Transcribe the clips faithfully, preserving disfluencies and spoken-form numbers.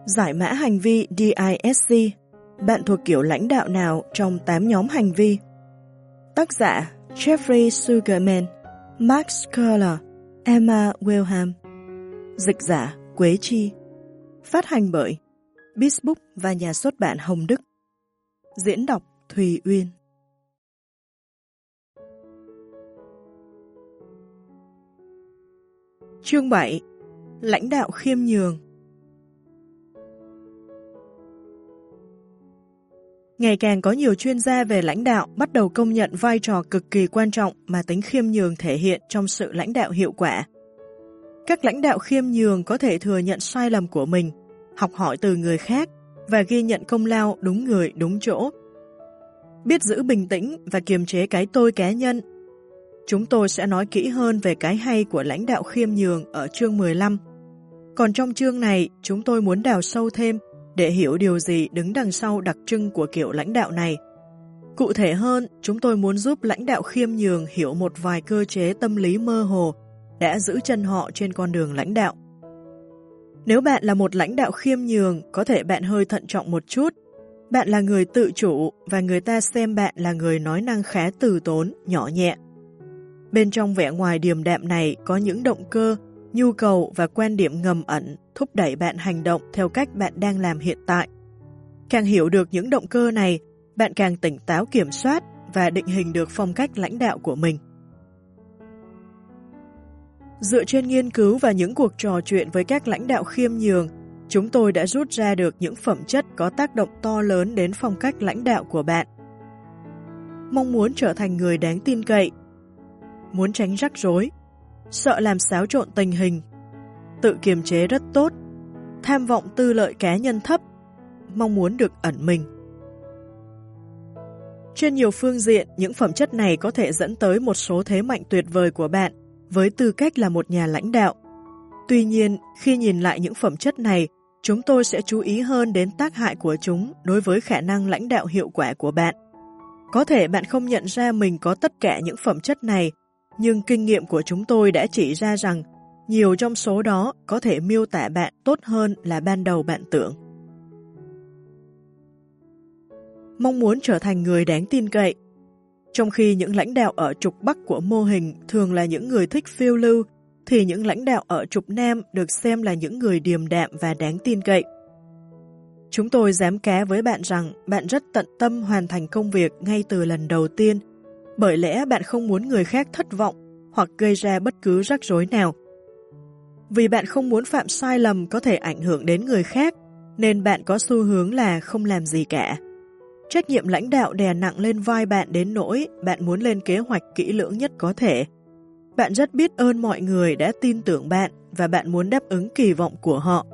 Giải mã hành vi đê i ét xê. Bạn thuộc kiểu lãnh đạo nào trong tám nhóm hành vi? Tác giả Jeffrey Sugarman, Max Curler, Emma Wilhelm. Dịch giả Quế Chi. Phát hành bởi Bizbook và nhà xuất bản Hồng Đức. Diễn đọc Thùy Uyên. Chương bảy. Lãnh đạo khiêm nhường. Ngày càng có nhiều chuyên gia về lãnh đạo bắt đầu công nhận vai trò cực kỳ quan trọng mà tính khiêm nhường thể hiện trong sự lãnh đạo hiệu quả. Các lãnh đạo khiêm nhường có thể thừa nhận sai lầm của mình, học hỏi từ người khác và ghi nhận công lao đúng người đúng chỗ. Biết giữ bình tĩnh và kiềm chế cái tôi cá nhân. Chúng tôi sẽ nói kỹ hơn về cái hay của lãnh đạo khiêm nhường ở chương mười lăm. Còn trong chương này, chúng tôi muốn đào sâu thêm để hiểu điều gì đứng đằng sau đặc trưng của kiểu lãnh đạo này. Cụ thể hơn, chúng tôi muốn giúp lãnh đạo khiêm nhường hiểu một vài cơ chế tâm lý mơ hồ đã giữ chân họ trên con đường lãnh đạo. Nếu bạn là một lãnh đạo khiêm nhường, có thể bạn hơi thận trọng một chút. Bạn là người tự chủ và người ta xem bạn là người nói năng khá từ tốn, nhỏ nhẹ. Bên trong vẻ ngoài điềm đạm này có những động cơ, nhu cầu và quan điểm ngầm ẩn thúc đẩy bạn hành động theo cách bạn đang làm hiện tại. Càng hiểu được những động cơ này, bạn càng tỉnh táo kiểm soát và định hình được phong cách lãnh đạo của mình. Dựa trên nghiên cứu và những cuộc trò chuyện với các lãnh đạo khiêm nhường, chúng tôi đã rút ra được những phẩm chất có tác động to lớn đến phong cách lãnh đạo của bạn. Mong muốn trở thành người đáng tin cậy, muốn tránh rắc rối, sợ làm xáo trộn tình hình, tự kiềm chế rất tốt, tham vọng tư lợi cá nhân thấp, mong muốn được ẩn mình. Trên nhiều phương diện, những phẩm chất này có thể dẫn tới một số thế mạnh tuyệt vời của bạn với tư cách là một nhà lãnh đạo. Tuy nhiên, khi nhìn lại những phẩm chất này, chúng tôi sẽ chú ý hơn đến tác hại của chúng đối với khả năng lãnh đạo hiệu quả của bạn. Có thể bạn không nhận ra mình có tất cả những phẩm chất này, nhưng kinh nghiệm của chúng tôi đã chỉ ra rằng nhiều trong số đó có thể miêu tả bạn tốt hơn là ban đầu bạn tưởng. Mong muốn trở thành người đáng tin cậy. Trong khi những lãnh đạo ở trục Bắc của mô hình thường là những người thích phiêu lưu, thì những lãnh đạo ở trục Nam được xem là những người điềm đạm và đáng tin cậy. Chúng tôi dám cá với bạn rằng bạn rất tận tâm hoàn thành công việc ngay từ lần đầu tiên, bởi lẽ bạn không muốn người khác thất vọng hoặc gây ra bất cứ rắc rối nào. Vì bạn không muốn phạm sai lầm có thể ảnh hưởng đến người khác, nên bạn có xu hướng là không làm gì cả. Trách nhiệm lãnh đạo đè nặng lên vai bạn đến nỗi bạn muốn lên kế hoạch kỹ lưỡng nhất có thể. Bạn rất biết ơn mọi người đã tin tưởng bạn và bạn muốn đáp ứng kỳ vọng của họ.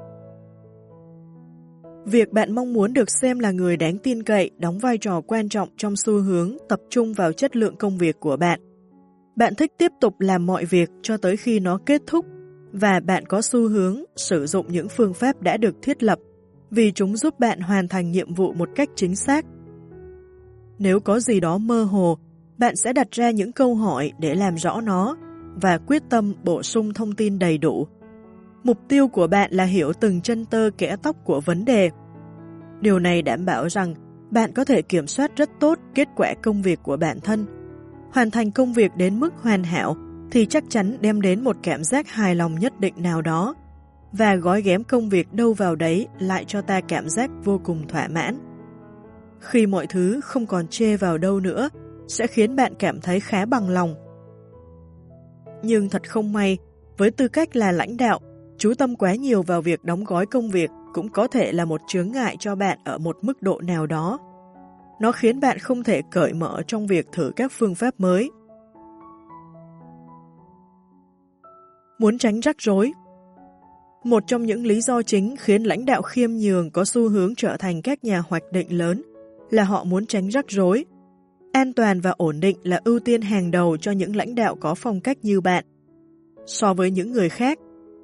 Việc bạn mong muốn được xem là người đáng tin cậy đóng vai trò quan trọng trong xu hướng tập trung vào chất lượng công việc của bạn. Bạn thích tiếp tục làm mọi việc cho tới khi nó kết thúc và bạn có xu hướng sử dụng những phương pháp đã được thiết lập vì chúng giúp bạn hoàn thành nhiệm vụ một cách chính xác. Nếu có gì đó mơ hồ, bạn sẽ đặt ra những câu hỏi để làm rõ nó và quyết tâm bổ sung thông tin đầy đủ. Mục tiêu của bạn là hiểu từng chân tơ kẽ tóc của vấn đề. Điều này đảm bảo rằng bạn có thể kiểm soát rất tốt kết quả công việc của bản thân. Hoàn thành công việc đến mức hoàn hảo thì chắc chắn đem đến một cảm giác hài lòng nhất định nào đó, và gói ghém công việc đâu vào đấy lại cho ta cảm giác vô cùng thỏa mãn. Khi mọi thứ không còn chê vào đâu nữa, sẽ khiến bạn cảm thấy khá bằng lòng. Nhưng thật không may, với tư cách là lãnh đạo, chú tâm quá nhiều vào việc đóng gói công việc cũng có thể là một chướng ngại cho bạn ở một mức độ nào đó. Nó khiến bạn không thể cởi mở trong việc thử các phương pháp mới. Muốn tránh rắc rối. Một trong những lý do chính khiến lãnh đạo khiêm nhường có xu hướng trở thành các nhà hoạch định lớn là họ muốn tránh rắc rối. An toàn và ổn định là ưu tiên hàng đầu cho những lãnh đạo có phong cách như bạn. So với những người khác,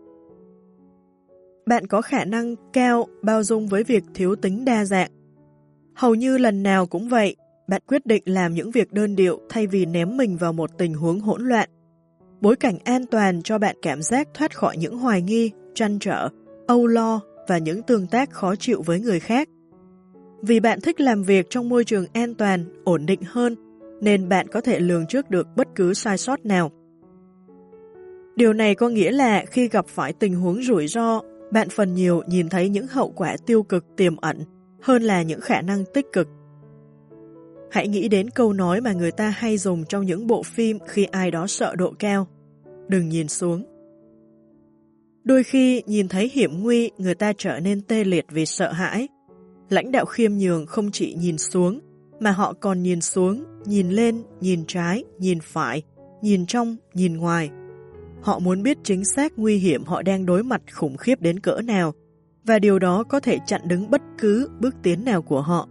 bạn có khả năng cao bao dung với việc thiếu tính đa dạng. Hầu như lần nào cũng vậy, bạn quyết định làm những việc đơn điệu thay vì ném mình vào một tình huống hỗn loạn. Bối cảnh an toàn cho bạn cảm giác thoát khỏi những hoài nghi, trăn trở, âu lo, và những tương tác khó chịu với người khác. Vì bạn thích làm việc trong môi trường an toàn, ổn định hơn, nên bạn có thể lường trước được bất cứ sai sót nào. Điều này có nghĩa là khi gặp phải tình huống rủi ro, bạn phần nhiều nhìn thấy những hậu quả tiêu cực tiềm ẩn hơn là những khả năng tích cực. Hãy nghĩ đến câu nói mà người ta hay dùng trong những bộ phim khi ai đó sợ độ cao. Đừng nhìn xuống. Đôi khi nhìn thấy hiểm nguy, người ta trở nên tê liệt vì sợ hãi. Lãnh đạo khiêm nhường không chỉ nhìn xuống, mà họ còn nhìn xuống, nhìn lên, nhìn trái, nhìn phải, nhìn trong, nhìn ngoài. Họ muốn biết chính xác nguy hiểm họ đang đối mặt khủng khiếp đến cỡ nào, và điều đó có thể chặn đứng bất cứ bước tiến nào của họ.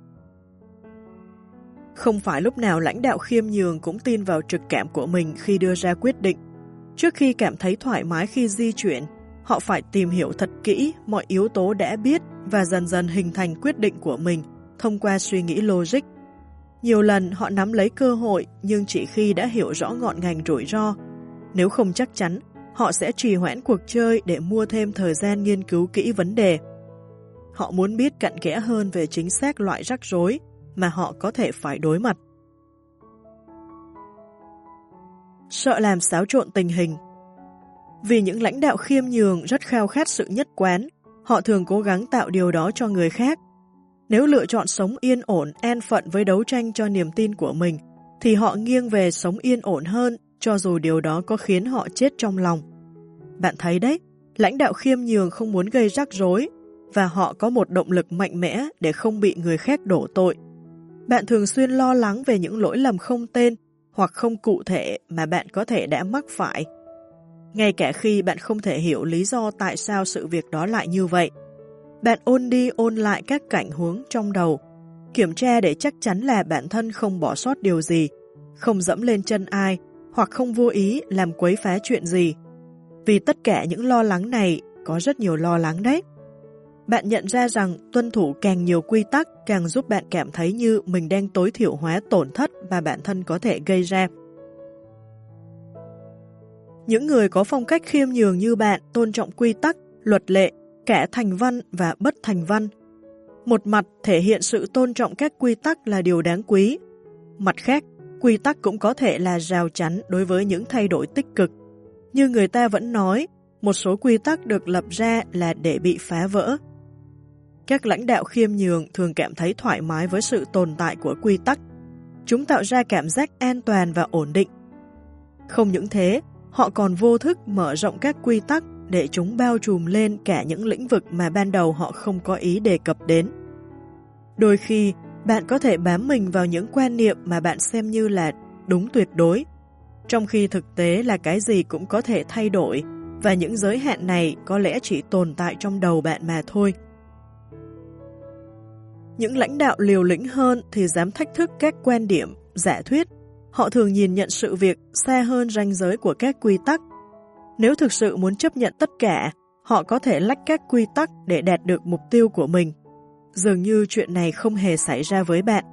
Không phải lúc nào lãnh đạo khiêm nhường cũng tin vào trực cảm của mình khi đưa ra quyết định. Trước khi cảm thấy thoải mái khi di chuyển, họ phải tìm hiểu thật kỹ mọi yếu tố đã biết và dần dần hình thành quyết định của mình thông qua suy nghĩ logic. Nhiều lần họ nắm lấy cơ hội nhưng chỉ khi đã hiểu rõ ngọn ngành rủi ro. Nếu không chắc chắn, họ sẽ trì hoãn cuộc chơi để mua thêm thời gian nghiên cứu kỹ vấn đề. Họ muốn biết cặn kẽ hơn về chính xác loại rắc rối mà họ có thể phải đối mặt. Sợ làm xáo trộn tình hình. Vì những lãnh đạo khiêm nhường rất khao khát sự nhất quán, họ thường cố gắng tạo điều đó cho người khác. Nếu lựa chọn sống yên ổn, an phận với đấu tranh cho niềm tin của mình, thì họ nghiêng về sống yên ổn hơn, cho dù điều đó có khiến họ chết trong lòng. Bạn thấy đấy, lãnh đạo khiêm nhường không muốn gây rắc rối, và họ có một động lực mạnh mẽ để không bị người khác đổ tội. Bạn thường xuyên lo lắng về những lỗi lầm không tên hoặc không cụ thể mà bạn có thể đã mắc phải. Ngay cả khi bạn không thể hiểu lý do tại sao sự việc đó lại như vậy. Bạn ôn đi ôn lại các cảnh huống trong đầu, kiểm tra để chắc chắn là bản thân không bỏ sót điều gì, không dẫm lên chân ai, hoặc không vô ý làm quấy phá chuyện gì. Vì tất cả những lo lắng này có rất nhiều lo lắng đấy. Bạn nhận ra rằng tuân thủ càng nhiều quy tắc càng giúp bạn cảm thấy như mình đang tối thiểu hóa tổn thất mà bản thân có thể gây ra. Những người có phong cách khiêm nhường như bạn tôn trọng quy tắc, luật lệ, cả thành văn và bất thành văn. Một mặt thể hiện sự tôn trọng các quy tắc là điều đáng quý. Mặt khác, quy tắc cũng có thể là rào chắn đối với những thay đổi tích cực. Như người ta vẫn nói, một số quy tắc được lập ra là để bị phá vỡ. Các lãnh đạo khiêm nhường thường cảm thấy thoải mái với sự tồn tại của quy tắc. Chúng tạo ra cảm giác an toàn và ổn định. Không những thế, họ còn vô thức mở rộng các quy tắc để chúng bao trùm lên cả những lĩnh vực mà ban đầu họ không có ý đề cập đến. Đôi khi, bạn có thể bám mình vào những quan niệm mà bạn xem như là đúng tuyệt đối, trong khi thực tế là cái gì cũng có thể thay đổi, và những giới hạn này có lẽ chỉ tồn tại trong đầu bạn mà thôi. Những lãnh đạo liều lĩnh hơn thì dám thách thức các quan điểm, giả thuyết. Họ thường nhìn nhận sự việc xa hơn ranh giới của các quy tắc. Nếu thực sự muốn chấp nhận tất cả, họ có thể lách các quy tắc để đạt được mục tiêu của mình. Dường như chuyện này không hề xảy ra với bạn.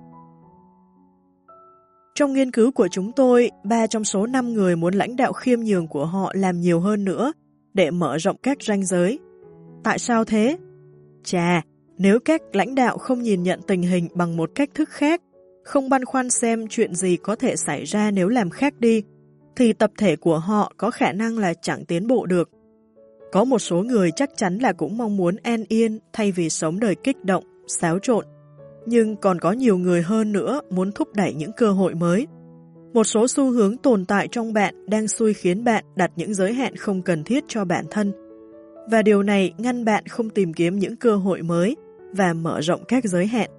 Trong nghiên cứu của chúng tôi, ba trong số năm người muốn lãnh đạo khiêm nhường của họ làm nhiều hơn nữa để mở rộng các ranh giới. Tại sao thế? Chà, nếu các lãnh đạo không nhìn nhận tình hình bằng một cách thức khác, không băn khoăn xem chuyện gì có thể xảy ra nếu làm khác đi, thì tập thể của họ có khả năng là chẳng tiến bộ được. Có một số người chắc chắn là cũng mong muốn an yên thay vì sống đời kích động, xáo trộn. Nhưng còn có nhiều người hơn nữa muốn thúc đẩy những cơ hội mới. Một số xu hướng tồn tại trong bạn đang xui khiến bạn đặt những giới hạn không cần thiết cho bản thân. Và điều này ngăn bạn không tìm kiếm những cơ hội mới và mở rộng các giới hạn.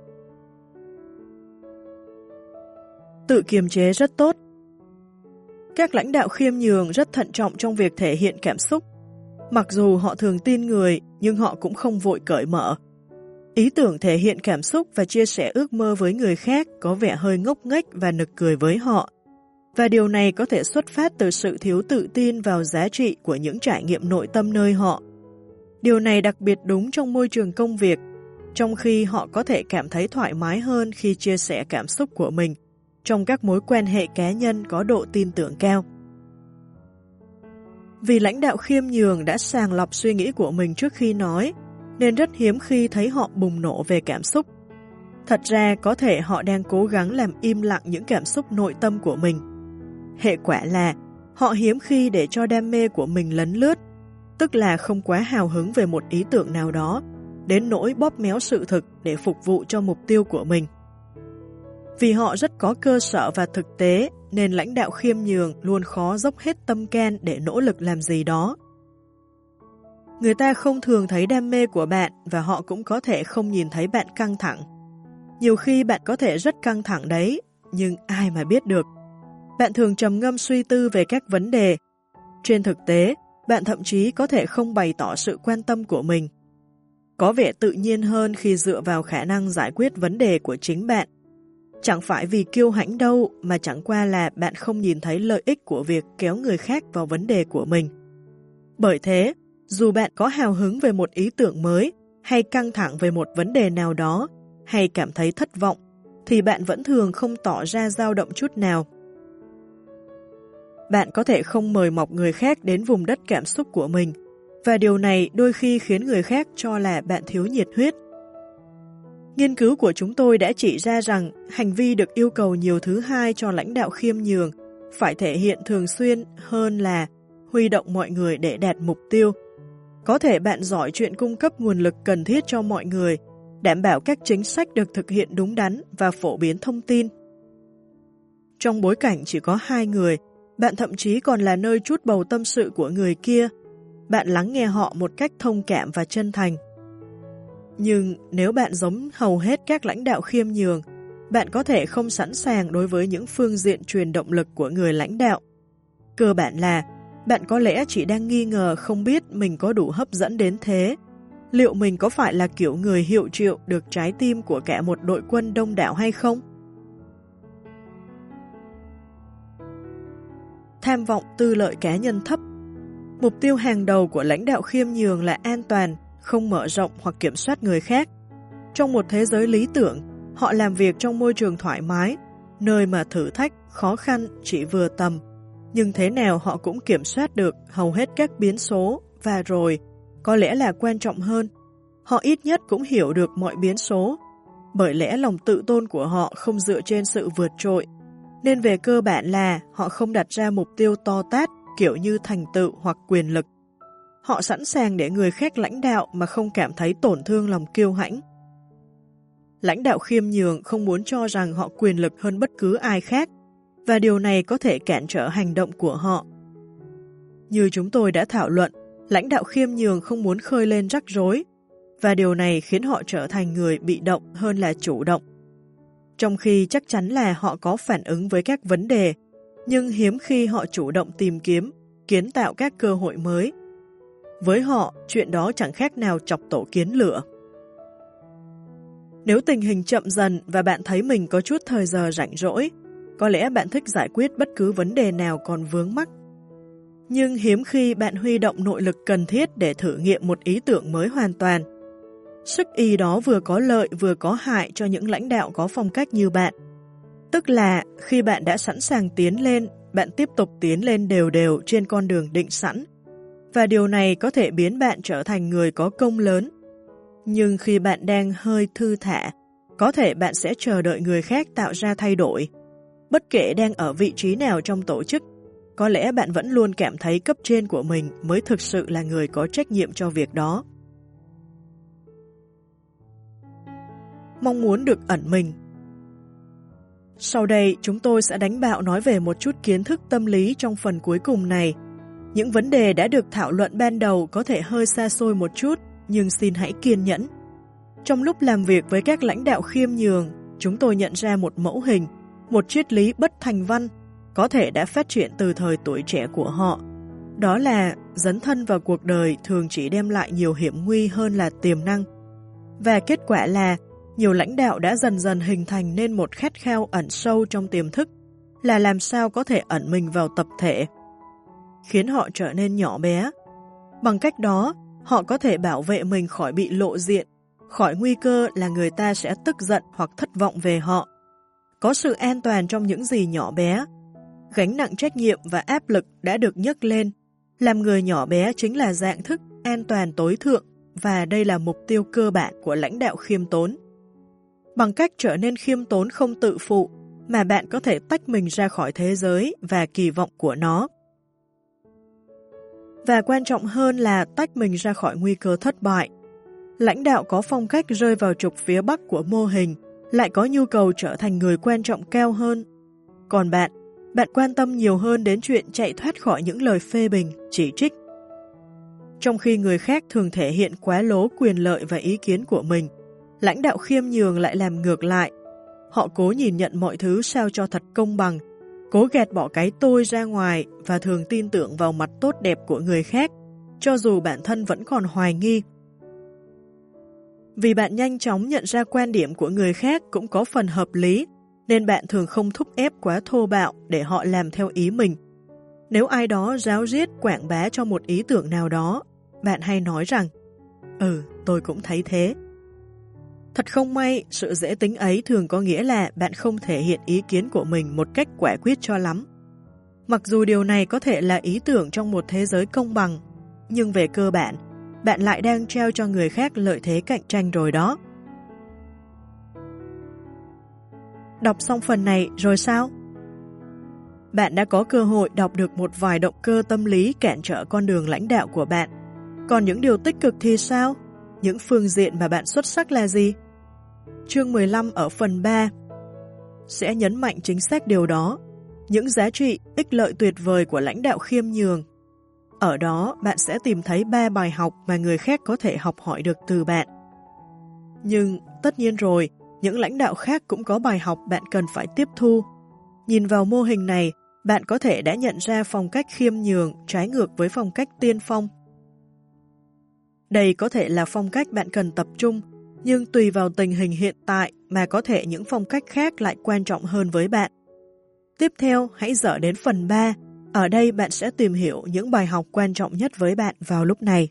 Tự kiềm chế rất tốt. Các lãnh đạo khiêm nhường rất thận trọng trong việc thể hiện cảm xúc. Mặc dù họ thường tin người, nhưng họ cũng không vội cởi mở. Ý tưởng thể hiện cảm xúc và chia sẻ ước mơ với người khác có vẻ hơi ngốc nghếch và nực cười với họ. Và điều này có thể xuất phát từ sự thiếu tự tin vào giá trị của những trải nghiệm nội tâm nơi họ. Điều này đặc biệt đúng trong môi trường công việc, trong khi họ có thể cảm thấy thoải mái hơn khi chia sẻ cảm xúc của mình trong các mối quan hệ cá nhân có độ tin tưởng cao. Vì lãnh đạo khiêm nhường đã sàng lọc suy nghĩ của mình trước khi nói, nên rất hiếm khi thấy họ bùng nổ về cảm xúc. Thật ra có thể họ đang cố gắng làm im lặng những cảm xúc nội tâm của mình. Hệ quả là họ hiếm khi để cho đam mê của mình lấn lướt, tức là không quá hào hứng về một ý tưởng nào đó, đến nỗi bóp méo sự thực để phục vụ cho mục tiêu của mình. Vì họ rất có cơ sở và thực tế, nên lãnh đạo khiêm nhường luôn khó dốc hết tâm can để nỗ lực làm gì đó. Người ta không thường thấy đam mê của bạn và họ cũng có thể không nhìn thấy bạn căng thẳng. Nhiều khi bạn có thể rất căng thẳng đấy, nhưng ai mà biết được. Bạn thường trầm ngâm suy tư về các vấn đề. Trên thực tế, bạn thậm chí có thể không bày tỏ sự quan tâm của mình. Có vẻ tự nhiên hơn khi dựa vào khả năng giải quyết vấn đề của chính bạn. Chẳng phải vì kiêu hãnh đâu, mà chẳng qua là bạn không nhìn thấy lợi ích của việc kéo người khác vào vấn đề của mình. Bởi thế, dù bạn có hào hứng về một ý tưởng mới, hay căng thẳng về một vấn đề nào đó, hay cảm thấy thất vọng, thì bạn vẫn thường không tỏ ra dao động chút nào. Bạn có thể không mời mọc người khác đến vùng đất cảm xúc của mình, và điều này đôi khi khiến người khác cho là bạn thiếu nhiệt huyết. Nghiên cứu của chúng tôi đã chỉ ra rằng hành vi được yêu cầu nhiều thứ hai cho lãnh đạo khiêm nhường phải thể hiện thường xuyên hơn là huy động mọi người để đạt mục tiêu. Có thể bạn giỏi chuyện cung cấp nguồn lực cần thiết cho mọi người, đảm bảo các chính sách được thực hiện đúng đắn và phổ biến thông tin. Trong bối cảnh chỉ có hai người, bạn thậm chí còn là nơi trút bầu tâm sự của người kia. Bạn lắng nghe họ một cách thông cảm và chân thành. Nhưng nếu bạn giống hầu hết các lãnh đạo khiêm nhường, bạn có thể không sẵn sàng đối với những phương diện truyền động lực của người lãnh đạo. Cơ bản là, bạn có lẽ chỉ đang nghi ngờ không biết mình có đủ hấp dẫn đến thế. Liệu mình có phải là kiểu người hiệu triệu được trái tim của cả một đội quân đông đảo hay không? Tham vọng tư lợi cá nhân thấp. Mục tiêu hàng đầu của lãnh đạo khiêm nhường là an toàn, không mở rộng hoặc kiểm soát người khác. Trong một thế giới lý tưởng, họ làm việc trong môi trường thoải mái, nơi mà thử thách, khó khăn chỉ vừa tầm. Nhưng thế nào họ cũng kiểm soát được hầu hết các biến số, và rồi, có lẽ là quan trọng hơn, họ ít nhất cũng hiểu được mọi biến số. Bởi lẽ lòng tự tôn của họ không dựa trên sự vượt trội, nên về cơ bản là họ không đặt ra mục tiêu to tát kiểu như thành tựu hoặc quyền lực. Họ sẵn sàng để người khác lãnh đạo mà không cảm thấy tổn thương lòng kiêu hãnh. Lãnh đạo khiêm nhường không muốn cho rằng họ quyền lực hơn bất cứ ai khác, và điều này có thể cản trở hành động của họ. Như chúng tôi đã thảo luận, lãnh đạo khiêm nhường không muốn khơi lên rắc rối, và điều này khiến họ trở thành người bị động hơn là chủ động. Trong khi chắc chắn là họ có phản ứng với các vấn đề, nhưng hiếm khi họ chủ động tìm kiếm, kiến tạo các cơ hội mới. Với họ, chuyện đó chẳng khác nào chọc tổ kiến lửa. Nếu tình hình chậm dần và bạn thấy mình có chút thời giờ rảnh rỗi, có lẽ bạn thích giải quyết bất cứ vấn đề nào còn vướng mắc. Nhưng hiếm khi bạn huy động nội lực cần thiết để thử nghiệm một ý tưởng mới hoàn toàn. Sức y đó vừa có lợi vừa có hại cho những lãnh đạo có phong cách như bạn. Tức là khi bạn đã sẵn sàng tiến lên, bạn tiếp tục tiến lên đều đều trên con đường định sẵn. Và điều này có thể biến bạn trở thành người có công lớn. Nhưng khi bạn đang hơi thư thả, có thể bạn sẽ chờ đợi người khác tạo ra thay đổi. Bất kể đang ở vị trí nào trong tổ chức, có lẽ bạn vẫn luôn cảm thấy cấp trên của mình mới thực sự là người có trách nhiệm cho việc đó. Mong muốn được ẩn mình. Sau đây, chúng tôi sẽ đánh bạo nói về một chút kiến thức tâm lý trong phần cuối cùng này. Những vấn đề đã được thảo luận ban đầu có thể hơi xa xôi một chút, nhưng xin hãy kiên nhẫn. Trong lúc làm việc với các lãnh đạo khiêm nhường, chúng tôi nhận ra một mẫu hình, một triết lý bất thành văn, có thể đã phát triển từ thời tuổi trẻ của họ. Đó là dấn thân vào cuộc đời thường chỉ đem lại nhiều hiểm nguy hơn là tiềm năng. Và kết quả là nhiều lãnh đạo đã dần dần hình thành nên một khát khao ẩn sâu trong tiềm thức, là làm sao có thể ẩn mình vào tập thể, khiến họ trở nên nhỏ bé. Bằng cách đó, họ có thể bảo vệ mình khỏi bị lộ diện, khỏi nguy cơ là người ta sẽ tức giận hoặc thất vọng về họ. Có sự an toàn trong những gì nhỏ bé. Gánh nặng trách nhiệm và áp lực đã được nhấc lên. Làm người nhỏ bé chính là dạng thức an toàn tối thượng, và đây là mục tiêu cơ bản của lãnh đạo khiêm tốn. Bằng cách trở nên khiêm tốn không tự phụ, mà bạn có thể tách mình ra khỏi thế giới và kỳ vọng của nó. Và quan trọng hơn là tách mình ra khỏi nguy cơ thất bại. Lãnh đạo có phong cách rơi vào trục phía bắc của mô hình, lại có nhu cầu trở thành người quan trọng cao hơn. Còn bạn, bạn quan tâm nhiều hơn đến chuyện chạy thoát khỏi những lời phê bình, chỉ trích. Trong khi người khác thường thể hiện quá lố quyền lợi và ý kiến của mình, lãnh đạo khiêm nhường lại làm ngược lại. Họ cố nhìn nhận mọi thứ sao cho thật công bằng, cố gạt bỏ cái tôi ra ngoài và thường tin tưởng vào mặt tốt đẹp của người khác, cho dù bản thân vẫn còn hoài nghi. Vì bạn nhanh chóng nhận ra quan điểm của người khác cũng có phần hợp lý, nên bạn thường không thúc ép quá thô bạo để họ làm theo ý mình. Nếu ai đó ráo riết quảng bá cho một ý tưởng nào đó, bạn hay nói rằng, ừ, tôi cũng thấy thế. Thật không may, sự dễ tính ấy thường có nghĩa là bạn không thể hiện ý kiến của mình một cách quả quyết cho lắm. Mặc dù điều này có thể là ý tưởng trong một thế giới công bằng, nhưng về cơ bản, bạn lại đang trao cho người khác lợi thế cạnh tranh rồi đó. Đọc xong phần này rồi sao? Bạn đã có cơ hội đọc được một vài động cơ tâm lý cản trở con đường lãnh đạo của bạn. Còn những điều tích cực thì sao? Những phương diện mà bạn xuất sắc là gì? Chương mười lăm ở phần ba sẽ nhấn mạnh chính xác điều đó, những giá trị, ích lợi tuyệt vời của lãnh đạo khiêm nhường. Ở đó, bạn sẽ tìm thấy ba bài học mà người khác có thể học hỏi được từ bạn. Nhưng, tất nhiên rồi, những lãnh đạo khác cũng có bài học bạn cần phải tiếp thu. Nhìn vào mô hình này, bạn có thể đã nhận ra phong cách khiêm nhường trái ngược với phong cách tiên phong. Đây có thể là phong cách bạn cần tập trung, nhưng tùy vào tình hình hiện tại mà có thể những phong cách khác lại quan trọng hơn với bạn. Tiếp theo, hãy dở đến phần ba. Ở đây bạn sẽ tìm hiểu những bài học quan trọng nhất với bạn vào lúc này.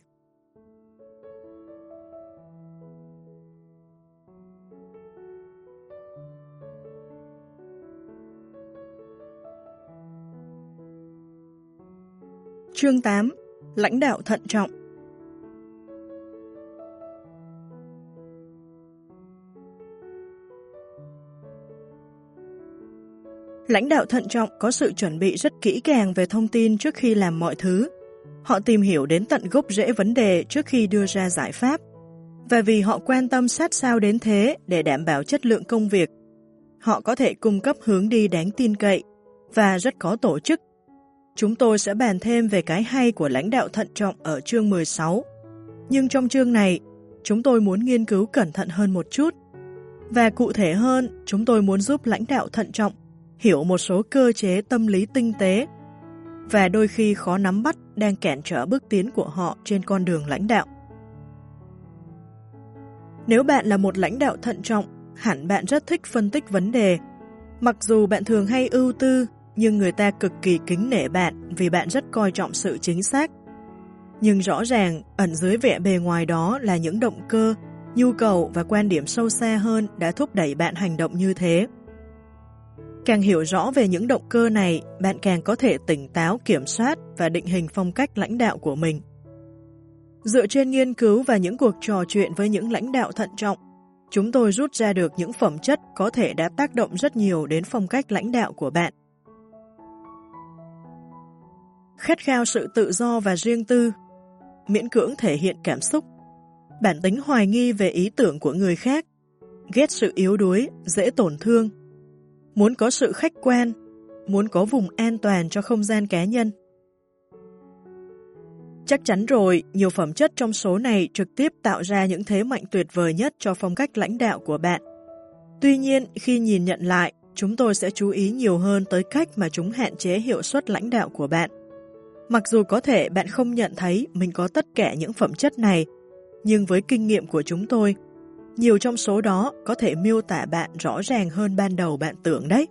Chương tám. Lãnh đạo thận trọng. Lãnh đạo thận trọng có sự chuẩn bị rất kỹ càng về thông tin trước khi làm mọi thứ. Họ tìm hiểu đến tận gốc rễ vấn đề trước khi đưa ra giải pháp. Và vì họ quan tâm sát sao đến thế để đảm bảo chất lượng công việc, họ có thể cung cấp hướng đi đáng tin cậy và rất có tổ chức. Chúng tôi sẽ bàn thêm về cái hay của lãnh đạo thận trọng ở chương mười sáu. Nhưng trong chương này, chúng tôi muốn nghiên cứu cẩn thận hơn một chút. Và cụ thể hơn, chúng tôi muốn giúp lãnh đạo thận trọng hiểu một số cơ chế tâm lý tinh tế và đôi khi khó nắm bắt đang cản trở bước tiến của họ trên con đường lãnh đạo. Nếu bạn là một lãnh đạo thận trọng, hẳn bạn rất thích phân tích vấn đề. Mặc dù bạn thường hay ưu tư, nhưng người ta cực kỳ kính nể bạn vì bạn rất coi trọng sự chính xác. Nhưng rõ ràng, ẩn dưới vẻ bề ngoài đó là những động cơ, nhu cầu và quan điểm sâu xa hơn đã thúc đẩy bạn hành động như thế. Càng hiểu rõ về những động cơ này, bạn càng có thể tỉnh táo, kiểm soát và định hình phong cách lãnh đạo của mình. Dựa trên nghiên cứu và những cuộc trò chuyện với những lãnh đạo thận trọng, chúng tôi rút ra được những phẩm chất có thể đã tác động rất nhiều đến phong cách lãnh đạo của bạn. Khát khao sự tự do và riêng tư, miễn cưỡng thể hiện cảm xúc, bản tính hoài nghi về ý tưởng của người khác, ghét sự yếu đuối, dễ tổn thương, muốn có sự khách quan, muốn có vùng an toàn cho không gian cá nhân. Chắc chắn rồi, nhiều phẩm chất trong số này trực tiếp tạo ra những thế mạnh tuyệt vời nhất cho phong cách lãnh đạo của bạn. Tuy nhiên, khi nhìn nhận lại, chúng tôi sẽ chú ý nhiều hơn tới cách mà chúng hạn chế hiệu suất lãnh đạo của bạn. Mặc dù có thể bạn không nhận thấy mình có tất cả những phẩm chất này, nhưng với kinh nghiệm của chúng tôi, nhiều trong số đó có thể miêu tả bạn rõ ràng hơn ban đầu bạn tưởng đấy.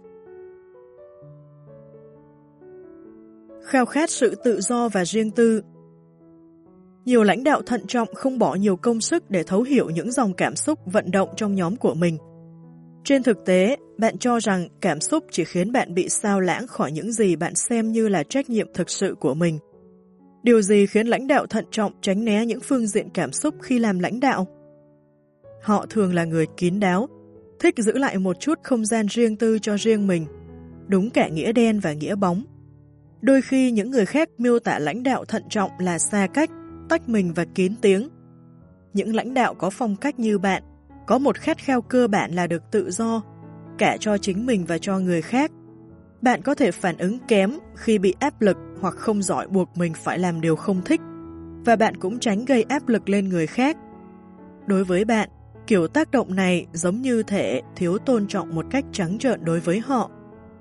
Khao khát sự tự do và riêng tư. Nhiều lãnh đạo thận trọng không bỏ nhiều công sức để thấu hiểu những dòng cảm xúc vận động trong nhóm của mình. Trên thực tế, bạn cho rằng cảm xúc chỉ khiến bạn bị sao lãng khỏi những gì bạn xem như là trách nhiệm thực sự của mình. Điều gì khiến lãnh đạo thận trọng tránh né những phương diện cảm xúc khi làm lãnh đạo? Họ thường là người kín đáo, thích giữ lại một chút không gian riêng tư cho riêng mình, đúng cả nghĩa đen và nghĩa bóng. Đôi khi những người khác miêu tả lãnh đạo thận trọng là xa cách, tách mình và kín tiếng. Những lãnh đạo có phong cách như bạn, có một khát khao cơ bản là được tự do, cả cho chính mình và cho người khác. Bạn có thể phản ứng kém khi bị áp lực hoặc không giỏi buộc mình phải làm điều không thích, và bạn cũng tránh gây áp lực lên người khác. Đối với bạn, kiểu tác động này giống như thể thiếu tôn trọng một cách trắng trợn đối với họ.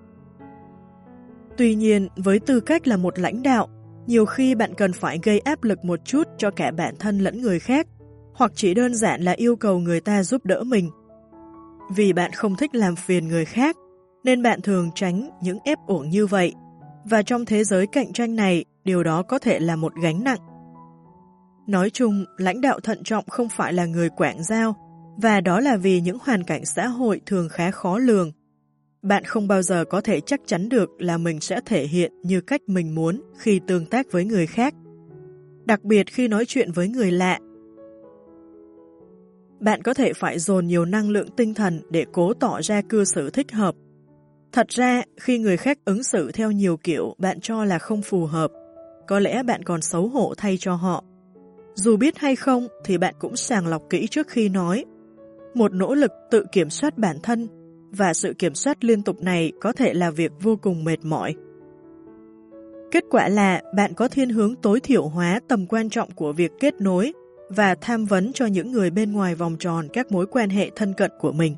Tuy nhiên, với tư cách là một lãnh đạo, nhiều khi bạn cần phải gây áp lực một chút cho cả bản thân lẫn người khác, hoặc chỉ đơn giản là yêu cầu người ta giúp đỡ mình. Vì bạn không thích làm phiền người khác, nên bạn thường tránh những ép uổng như vậy, và trong thế giới cạnh tranh này, điều đó có thể là một gánh nặng. Nói chung, lãnh đạo thận trọng không phải là người quảng giao, và đó là vì những hoàn cảnh xã hội thường khá khó lường. Bạn không bao giờ có thể chắc chắn được là mình sẽ thể hiện như cách mình muốn khi tương tác với người khác, đặc biệt khi nói chuyện với người lạ. Bạn có thể phải dồn nhiều năng lượng tinh thần để cố tỏ ra cư xử thích hợp. Thật ra, khi người khác ứng xử theo nhiều kiểu bạn cho là không phù hợp, có lẽ bạn còn xấu hổ thay cho họ. Dù biết hay không thì bạn cũng sàng lọc kỹ trước khi nói. Một nỗ lực tự kiểm soát bản thân, và sự kiểm soát liên tục này có thể là việc vô cùng mệt mỏi. Kết quả là bạn có thiên hướng tối thiểu hóa tầm quan trọng của việc kết nối và tham vấn cho những người bên ngoài vòng tròn các mối quan hệ thân cận của mình.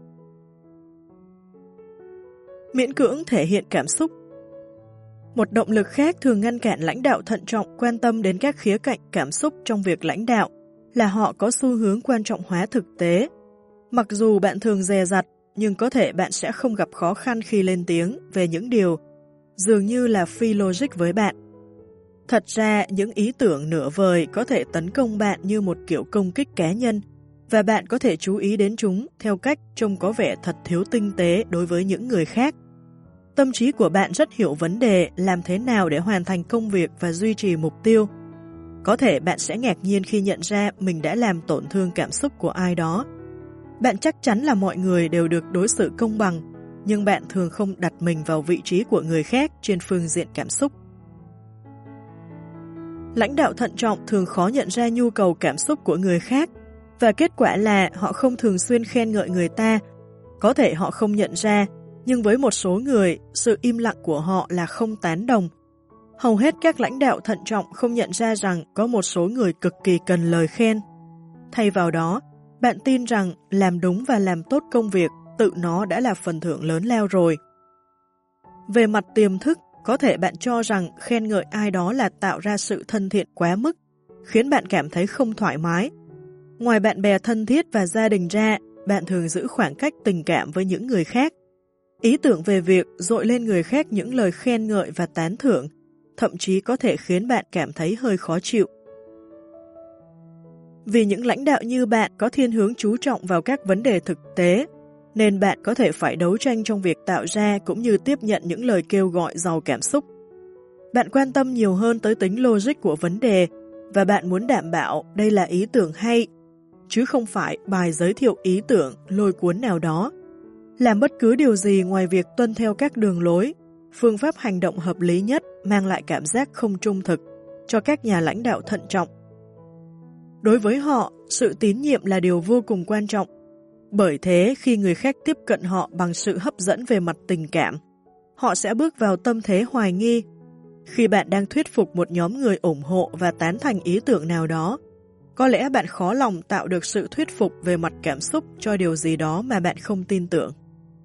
Miễn cưỡng thể hiện cảm xúc. Một động lực khác thường ngăn cản lãnh đạo thận trọng quan tâm đến các khía cạnh cảm xúc trong việc lãnh đạo là họ có xu hướng quan trọng hóa thực tế. Mặc dù bạn thường dè dặt, nhưng có thể bạn sẽ không gặp khó khăn khi lên tiếng về những điều dường như là phi logic với bạn. Thật ra, những ý tưởng nửa vời có thể tấn công bạn như một kiểu công kích cá nhân, và bạn có thể chú ý đến chúng theo cách trông có vẻ thật thiếu tinh tế đối với những người khác. Tâm trí của bạn rất hiểu vấn đề làm thế nào để hoàn thành công việc và duy trì mục tiêu. Có thể bạn sẽ ngạc nhiên khi nhận ra mình đã làm tổn thương cảm xúc của ai đó. Bạn chắc chắn là mọi người đều được đối xử công bằng, nhưng bạn thường không đặt mình vào vị trí của người khác trên phương diện cảm xúc. Lãnh đạo thận trọng thường khó nhận ra nhu cầu cảm xúc của người khác, và kết quả là họ không thường xuyên khen ngợi người ta. Có thể họ không nhận ra, nhưng với một số người, sự im lặng của họ là không tán đồng. Hầu hết các lãnh đạo thận trọng không nhận ra rằng có một số người cực kỳ cần lời khen. Thay vào đó, bạn tin rằng làm đúng và làm tốt công việc tự nó đã là phần thưởng lớn lao rồi. Về mặt tiềm thức, có thể bạn cho rằng khen ngợi ai đó là tạo ra sự thân thiện quá mức, khiến bạn cảm thấy không thoải mái. Ngoài bạn bè thân thiết và gia đình ra, bạn thường giữ khoảng cách tình cảm với những người khác. Ý tưởng về việc dội lên người khác những lời khen ngợi và tán thưởng, thậm chí có thể khiến bạn cảm thấy hơi khó chịu. Vì những lãnh đạo như bạn có thiên hướng chú trọng vào các vấn đề thực tế, nên bạn có thể phải đấu tranh trong việc tạo ra cũng như tiếp nhận những lời kêu gọi giàu cảm xúc. Bạn quan tâm nhiều hơn tới tính logic của vấn đề, và bạn muốn đảm bảo đây là ý tưởng hay, chứ không phải bài giới thiệu ý tưởng lôi cuốn nào đó. Làm bất cứ điều gì ngoài việc tuân theo các đường lối, phương pháp hành động hợp lý nhất mang lại cảm giác không trung thực cho các nhà lãnh đạo thận trọng. Đối với họ, sự tín nhiệm là điều vô cùng quan trọng. Bởi thế, khi người khác tiếp cận họ bằng sự hấp dẫn về mặt tình cảm, họ sẽ bước vào tâm thế hoài nghi. Khi bạn đang thuyết phục một nhóm người ủng hộ và tán thành ý tưởng nào đó, có lẽ bạn khó lòng tạo được sự thuyết phục về mặt cảm xúc cho điều gì đó mà bạn không tin tưởng.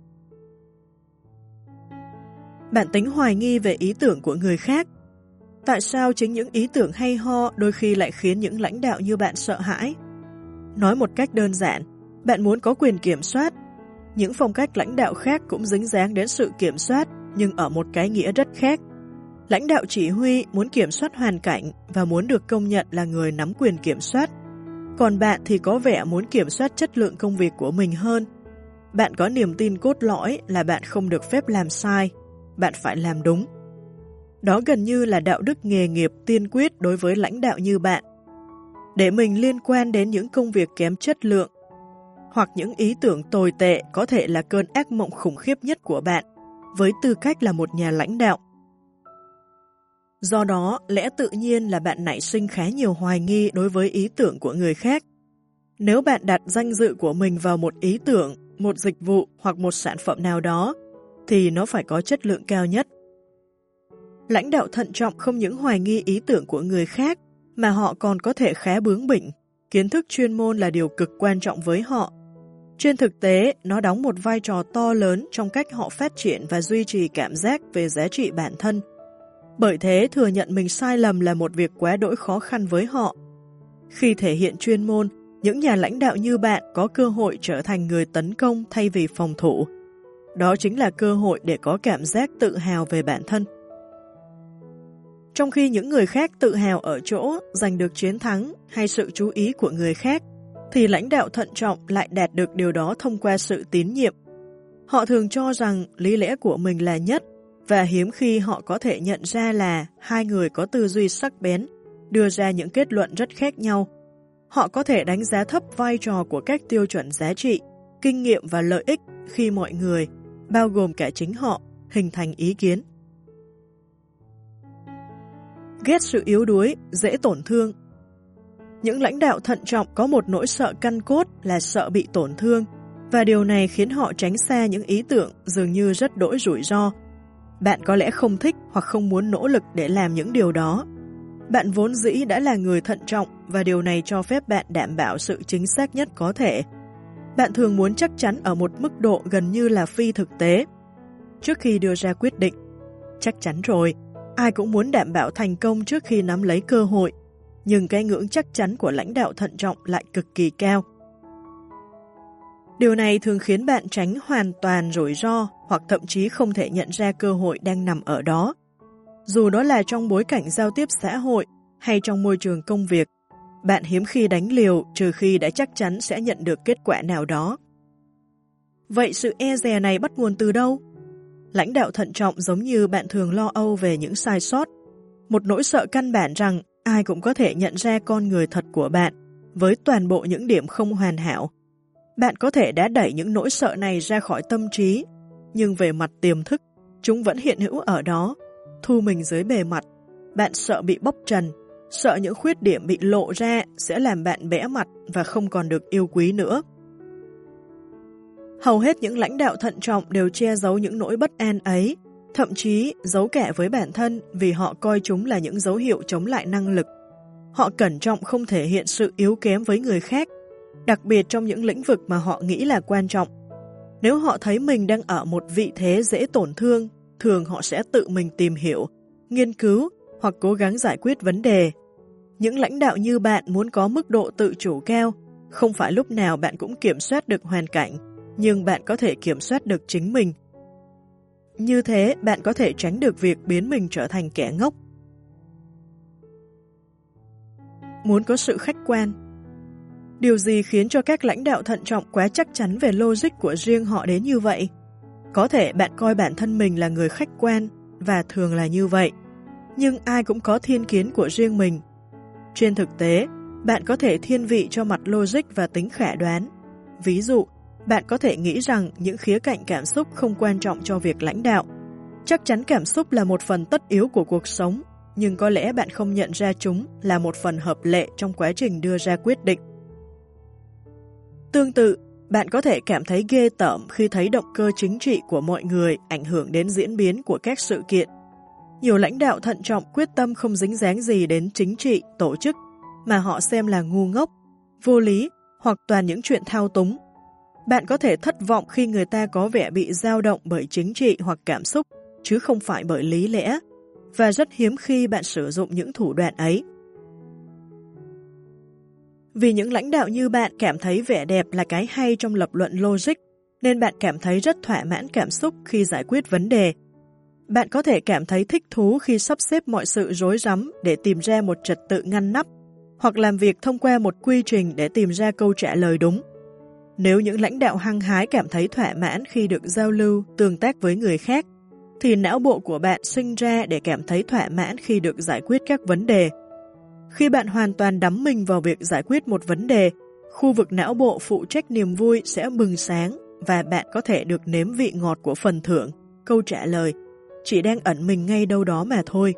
Bạn tính hoài nghi về ý tưởng của người khác. Tại sao chính những ý tưởng hay ho đôi khi lại khiến những lãnh đạo như bạn sợ hãi? Nói một cách đơn giản, bạn muốn có quyền kiểm soát. Những phong cách lãnh đạo khác cũng dính dáng đến sự kiểm soát, nhưng ở một cái nghĩa rất khác. Lãnh đạo chỉ huy muốn kiểm soát hoàn cảnh và muốn được công nhận là người nắm quyền kiểm soát. Còn bạn thì có vẻ muốn kiểm soát chất lượng công việc của mình hơn. Bạn có niềm tin cốt lõi là bạn không được phép làm sai, bạn phải làm đúng. Đó gần như là đạo đức nghề nghiệp tiên quyết đối với lãnh đạo như bạn. Để mình liên quan đến những công việc kém chất lượng, hoặc những ý tưởng tồi tệ có thể là cơn ác mộng khủng khiếp nhất của bạn, với tư cách là một nhà lãnh đạo. Do đó, lẽ tự nhiên là bạn nảy sinh khá nhiều hoài nghi đối với ý tưởng của người khác. Nếu bạn đặt danh dự của mình vào một ý tưởng, một dịch vụ hoặc một sản phẩm nào đó, thì nó phải có chất lượng cao nhất. Lãnh đạo thận trọng không những hoài nghi ý tưởng của người khác, mà họ còn có thể khá bướng bỉnh. Kiến thức chuyên môn là điều cực quan trọng với họ. Trên thực tế, nó đóng một vai trò to lớn trong cách họ phát triển và duy trì cảm giác về giá trị bản thân. Bởi thế, thừa nhận mình sai lầm là một việc quá đỗi khó khăn với họ. Khi thể hiện chuyên môn, những nhà lãnh đạo như bạn có cơ hội trở thành người tấn công thay vì phòng thủ. Đó chính là cơ hội để có cảm giác tự hào về bản thân. Trong khi những người khác tự hào ở chỗ giành được chiến thắng hay sự chú ý của người khác, thì lãnh đạo thận trọng lại đạt được điều đó thông qua sự tín nhiệm. Họ thường cho rằng lý lẽ của mình là nhất, và hiếm khi họ có thể nhận ra là hai người có tư duy sắc bén, đưa ra những kết luận rất khác nhau. Họ có thể đánh giá thấp vai trò của các tiêu chuẩn giá trị, kinh nghiệm và lợi ích khi mọi người, bao gồm cả chính họ, hình thành ý kiến. Ghét sự yếu đuối, dễ tổn thương. Những lãnh đạo thận trọng có một nỗi sợ căn cốt là sợ bị tổn thương, và điều này khiến họ tránh xa những ý tưởng dường như rất đỗi rủi ro. Bạn có lẽ không thích hoặc không muốn nỗ lực để làm những điều đó. Bạn vốn dĩ đã là người thận trọng và điều này cho phép bạn đảm bảo sự chính xác nhất có thể. Bạn thường muốn chắc chắn ở một mức độ gần như là phi thực tế. Trước khi đưa ra quyết định, chắc chắn rồi, ai cũng muốn đảm bảo thành công trước khi nắm lấy cơ hội, nhưng cái ngưỡng chắc chắn của lãnh đạo thận trọng lại cực kỳ cao. Điều này thường khiến bạn tránh hoàn toàn rủi ro hoặc thậm chí không thể nhận ra cơ hội đang nằm ở đó. Dù đó là trong bối cảnh giao tiếp xã hội hay trong môi trường công việc, bạn hiếm khi đánh liều trừ khi đã chắc chắn sẽ nhận được kết quả nào đó. Vậy sự e dè này bắt nguồn từ đâu? Lãnh đạo thận trọng giống như bạn thường lo âu về những sai sót, một nỗi sợ căn bản rằng ai cũng có thể nhận ra con người thật của bạn với toàn bộ những điểm không hoàn hảo. Bạn có thể đã đẩy những nỗi sợ này ra khỏi tâm trí, nhưng về mặt tiềm thức, chúng vẫn hiện hữu ở đó, thu mình dưới bề mặt. Bạn sợ bị bóc trần, sợ những khuyết điểm bị lộ ra sẽ làm bạn bẽ mặt và không còn được yêu quý nữa. Hầu hết những lãnh đạo thận trọng đều che giấu những nỗi bất an ấy, thậm chí giấu cả với bản thân vì họ coi chúng là những dấu hiệu chống lại năng lực. Họ cẩn trọng không thể hiện sự yếu kém với người khác, đặc biệt trong những lĩnh vực mà họ nghĩ là quan trọng. Nếu họ thấy mình đang ở một vị thế dễ tổn thương, thường họ sẽ tự mình tìm hiểu, nghiên cứu hoặc cố gắng giải quyết vấn đề. Những lãnh đạo như bạn muốn có mức độ tự chủ cao, không phải lúc nào bạn cũng kiểm soát được hoàn cảnh, nhưng bạn có thể kiểm soát được chính mình. Như thế, bạn có thể tránh được việc biến mình trở thành kẻ ngốc. Muốn có sự khách quan. Điều gì khiến cho các lãnh đạo thận trọng quá chắc chắn về logic của riêng họ đến như vậy? Có thể bạn coi bản thân mình là người khách quan, và thường là như vậy. Nhưng ai cũng có thiên kiến của riêng mình. Trên thực tế, bạn có thể thiên vị cho mặt logic và tính khả đoán. Ví dụ, bạn có thể nghĩ rằng những khía cạnh cảm xúc không quan trọng cho việc lãnh đạo. Chắc chắn cảm xúc là một phần tất yếu của cuộc sống, nhưng có lẽ bạn không nhận ra chúng là một phần hợp lệ trong quá trình đưa ra quyết định. Tương tự, bạn có thể cảm thấy ghê tởm khi thấy động cơ chính trị của mọi người ảnh hưởng đến diễn biến của các sự kiện. Nhiều lãnh đạo thận trọng quyết tâm không dính dáng gì đến chính trị, tổ chức, mà họ xem là ngu ngốc, vô lý hoặc toàn những chuyện thao túng. Bạn có thể thất vọng khi người ta có vẻ bị dao động bởi chính trị hoặc cảm xúc, chứ không phải bởi lý lẽ, và rất hiếm khi bạn sử dụng những thủ đoạn ấy. Vì những lãnh đạo như bạn cảm thấy vẻ đẹp là cái hay trong lập luận logic, nên bạn cảm thấy rất thỏa mãn cảm xúc khi giải quyết vấn đề. Bạn có thể cảm thấy thích thú khi sắp xếp mọi sự rối rắm để tìm ra một trật tự ngăn nắp, hoặc làm việc thông qua một quy trình để tìm ra câu trả lời đúng. Nếu những lãnh đạo hăng hái cảm thấy thỏa mãn khi được giao lưu, tương tác với người khác, thì não bộ của bạn sinh ra để cảm thấy thỏa mãn khi được giải quyết các vấn đề. Khi bạn hoàn toàn đắm mình vào việc giải quyết một vấn đề, khu vực não bộ phụ trách niềm vui sẽ bừng sáng và bạn có thể được nếm vị ngọt của phần thưởng, câu trả lời, chỉ đang ẩn mình ngay đâu đó mà thôi.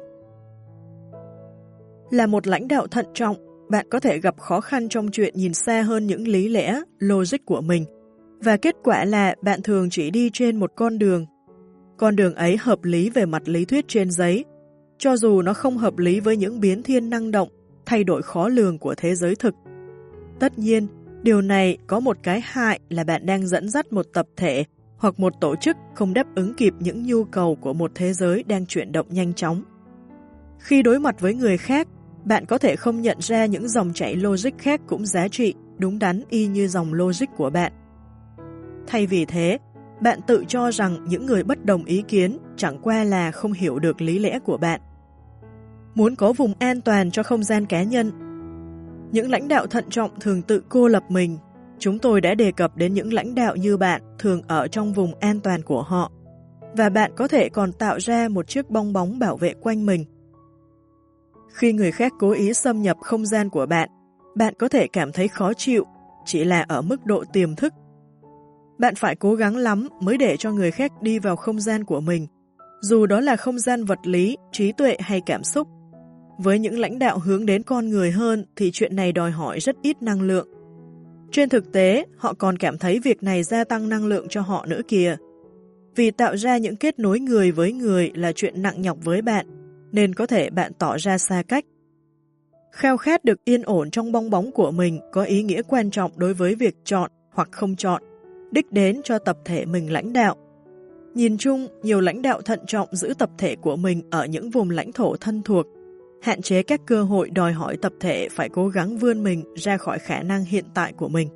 Là một lãnh đạo thận trọng, bạn có thể gặp khó khăn trong chuyện nhìn xa hơn những lý lẽ, logic của mình, và kết quả là bạn thường chỉ đi trên một con đường. Con đường ấy hợp lý về mặt lý thuyết trên giấy, cho dù nó không hợp lý với những biến thiên năng động, thay đổi khó lường của thế giới thực. Tất nhiên, điều này có một cái hại là bạn đang dẫn dắt một tập thể hoặc một tổ chức không đáp ứng kịp những nhu cầu của một thế giới đang chuyển động nhanh chóng. Khi đối mặt với người khác, bạn có thể không nhận ra những dòng chảy logic khác cũng giá trị, đúng đắn y như dòng logic của bạn. Thay vì thế, bạn tự cho rằng những người bất đồng ý kiến chẳng qua là không hiểu được lý lẽ của bạn. Muốn có vùng an toàn cho không gian cá nhân. Những lãnh đạo thận trọng thường tự cô lập mình. Chúng tôi đã đề cập đến những lãnh đạo như bạn thường ở trong vùng an toàn của họ, và bạn có thể còn tạo ra một chiếc bong bóng bảo vệ quanh mình. Khi người khác cố ý xâm nhập không gian của bạn, bạn có thể cảm thấy khó chịu, chỉ là ở mức độ tiềm thức. Bạn phải cố gắng lắm mới để cho người khác đi vào không gian của mình, dù đó là không gian vật lý, trí tuệ hay cảm xúc. Với những lãnh đạo hướng đến con người hơn thì chuyện này đòi hỏi rất ít năng lượng. Trên thực tế, họ còn cảm thấy việc này gia tăng năng lượng cho họ nữa kìa. Vì tạo ra những kết nối người với người là chuyện nặng nhọc với bạn, nên có thể bạn tỏ ra xa cách. Khao khát được yên ổn trong bong bóng của mình có ý nghĩa quan trọng đối với việc chọn hoặc không chọn, đích đến cho tập thể mình lãnh đạo. Nhìn chung, nhiều lãnh đạo thận trọng giữ tập thể của mình ở những vùng lãnh thổ thân thuộc, hạn chế các cơ hội đòi hỏi tập thể phải cố gắng vươn mình ra khỏi khả năng hiện tại của mình.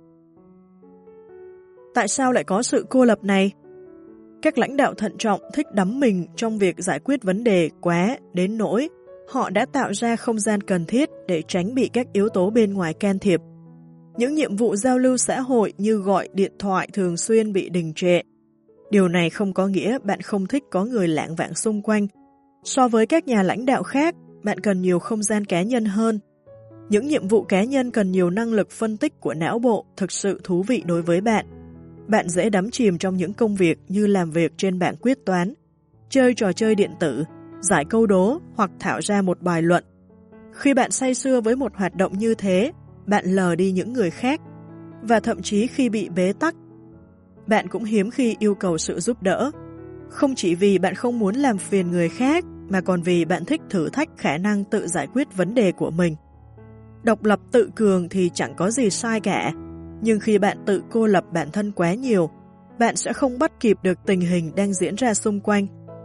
Tại sao lại có sự cô lập này? Các lãnh đạo thận trọng thích đắm mình trong việc giải quyết vấn đề quá đến nỗi họ đã tạo ra không gian cần thiết để tránh bị các yếu tố bên ngoài can thiệp. Những nhiệm vụ giao lưu xã hội như gọi điện thoại thường xuyên bị đình trệ. Điều này không có nghĩa bạn không thích có người lảng vảng xung quanh. So với các nhà lãnh đạo khác, bạn cần nhiều không gian cá nhân hơn. Những nhiệm vụ cá nhân cần nhiều năng lực phân tích của não bộ thực sự thú vị đối với bạn. Bạn dễ đắm chìm trong những công việc như làm việc trên bảng quyết toán, chơi trò chơi điện tử, giải câu đố hoặc thảo ra một bài luận. Khi bạn say sưa với một hoạt động như thế, bạn lờ đi những người khác, và thậm chí khi bị bế tắc, bạn cũng hiếm khi yêu cầu sự giúp đỡ. Không chỉ vì bạn không muốn làm phiền người khác, mà còn vì bạn thích thử thách khả năng tự giải quyết vấn đề của mình. Độc lập tự cường thì chẳng có gì sai cả, nhưng khi bạn tự cô lập bản thân quá nhiều, bạn sẽ không bắt kịp được tình hình đang diễn ra xung quanh.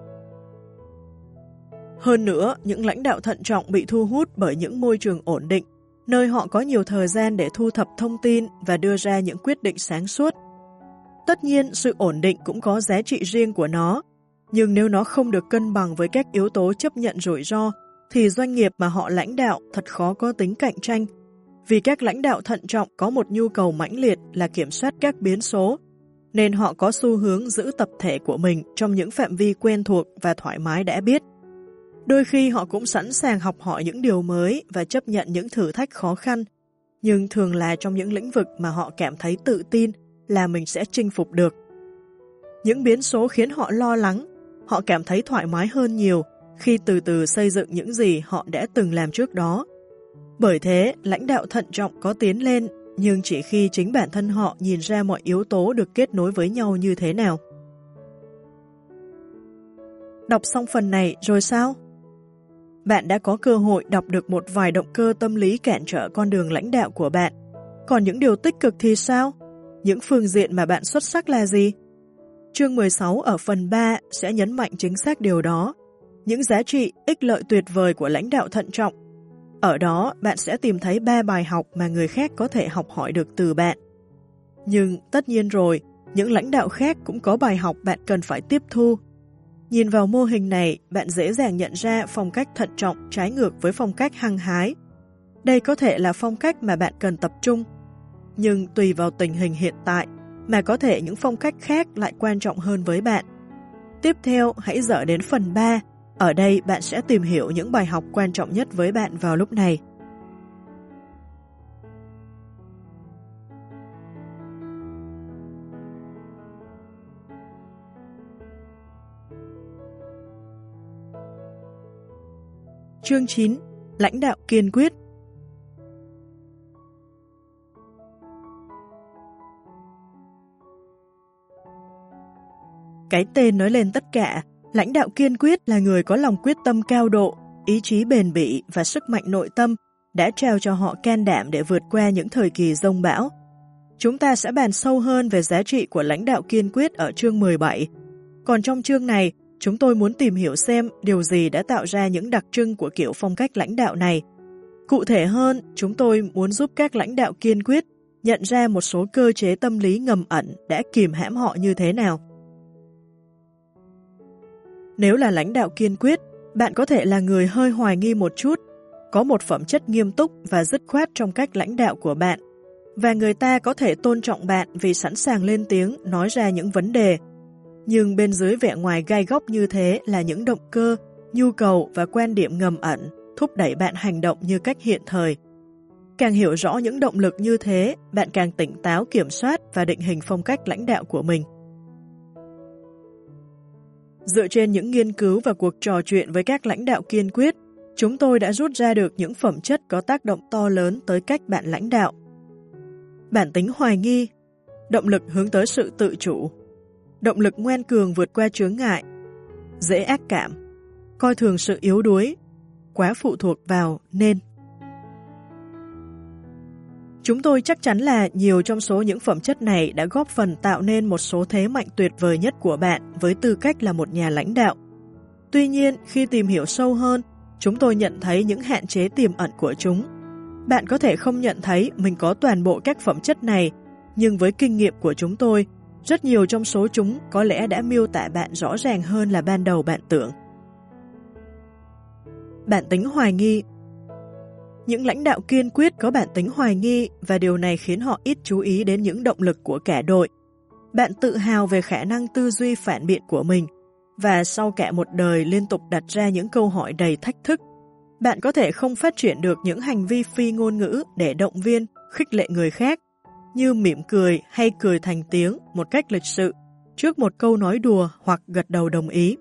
Hơn nữa, những lãnh đạo thận trọng bị thu hút bởi những môi trường ổn định, nơi họ có nhiều thời gian để thu thập thông tin và đưa ra những quyết định sáng suốt. Tất nhiên, sự ổn định cũng có giá trị riêng của nó, nhưng nếu nó không được cân bằng với các yếu tố chấp nhận rủi ro, thì doanh nghiệp mà họ lãnh đạo thật khó có tính cạnh tranh, vì các lãnh đạo thận trọng có một nhu cầu mãnh liệt là kiểm soát các biến số, nên họ có xu hướng giữ tập thể của mình trong những phạm vi quen thuộc và thoải mái đã biết. Đôi khi họ cũng sẵn sàng học hỏi những điều mới và chấp nhận những thử thách khó khăn, nhưng thường là trong những lĩnh vực mà họ cảm thấy tự tin là mình sẽ chinh phục được. Những biến số khiến họ lo lắng, họ cảm thấy thoải mái hơn nhiều khi từ từ xây dựng những gì họ đã từng làm trước đó. Bởi thế, lãnh đạo thận trọng có tiến lên, nhưng chỉ khi chính bản thân họ nhìn ra mọi yếu tố được kết nối với nhau như thế nào. Đọc xong phần này rồi sao? Bạn đã có cơ hội đọc được một vài động cơ tâm lý cản trở con đường lãnh đạo của bạn. Còn những điều tích cực thì sao? Những phương diện mà bạn xuất sắc là gì? Chương mười sáu ở phần ba sẽ nhấn mạnh chính xác điều đó. Những giá trị, ích lợi tuyệt vời của lãnh đạo thận trọng. Ở đó, bạn sẽ tìm thấy ba bài học mà người khác có thể học hỏi được từ bạn. Nhưng, tất nhiên rồi, những lãnh đạo khác cũng có bài học bạn cần phải tiếp thu. Nhìn vào mô hình này, bạn dễ dàng nhận ra phong cách thận trọng trái ngược với phong cách hăng hái. Đây có thể là phong cách mà bạn cần tập trung, nhưng tùy vào tình hình hiện tại, mà có thể những phong cách khác lại quan trọng hơn với bạn. Tiếp theo, hãy dở đến phần ba. Ở đây bạn sẽ tìm hiểu những bài học quan trọng nhất với bạn vào lúc này. Chương chín. Lãnh đạo kiên quyết. Cái tên nói lên tất cả, lãnh đạo kiên quyết là người có lòng quyết tâm cao độ, ý chí bền bỉ và sức mạnh nội tâm đã trao cho họ can đảm để vượt qua những thời kỳ giông bão. Chúng ta sẽ bàn sâu hơn về giá trị của lãnh đạo kiên quyết ở chương mười bảy. Còn trong chương này, chúng tôi muốn tìm hiểu xem điều gì đã tạo ra những đặc trưng của kiểu phong cách lãnh đạo này. Cụ thể hơn, chúng tôi muốn giúp các lãnh đạo kiên quyết nhận ra một số cơ chế tâm lý ngầm ẩn đã kìm hãm họ như thế nào. Nếu là lãnh đạo kiên quyết, bạn có thể là người hơi hoài nghi một chút, có một phẩm chất nghiêm túc và dứt khoát trong cách lãnh đạo của bạn, và người ta có thể tôn trọng bạn vì sẵn sàng lên tiếng nói ra những vấn đề. Nhưng bên dưới vẻ ngoài gai góc như thế là những động cơ, nhu cầu và quan điểm ngầm ẩn thúc đẩy bạn hành động như cách hiện thời. Càng hiểu rõ những động lực như thế, bạn càng tỉnh táo kiểm soát và định hình phong cách lãnh đạo của mình. Dựa trên những nghiên cứu và cuộc trò chuyện với các lãnh đạo kiên quyết, chúng tôi đã rút ra được những phẩm chất có tác động to lớn tới cách bạn lãnh đạo. Bản tính hoài nghi, động lực hướng tới sự tự chủ, động lực ngoan cường vượt qua chướng ngại, dễ ác cảm, coi thường sự yếu đuối, quá phụ thuộc vào nên. Chúng tôi chắc chắn là nhiều trong số những phẩm chất này đã góp phần tạo nên một số thế mạnh tuyệt vời nhất của bạn với tư cách là một nhà lãnh đạo. Tuy nhiên, khi tìm hiểu sâu hơn, chúng tôi nhận thấy những hạn chế tiềm ẩn của chúng. Bạn có thể không nhận thấy mình có toàn bộ các phẩm chất này, nhưng với kinh nghiệm của chúng tôi, rất nhiều trong số chúng có lẽ đã miêu tả bạn rõ ràng hơn là ban đầu bạn tưởng. Bản tính hoài nghi. Những lãnh đạo kiên quyết có bản tính hoài nghi và điều này khiến họ ít chú ý đến những động lực của cả đội. Bạn tự hào về khả năng tư duy phản biện của mình và sau cả một đời liên tục đặt ra những câu hỏi đầy thách thức, bạn có thể không phát triển được những hành vi phi ngôn ngữ để động viên, khích lệ người khác, như mỉm cười hay cười thành tiếng một cách lịch sự trước một câu nói đùa hoặc gật đầu đồng ý.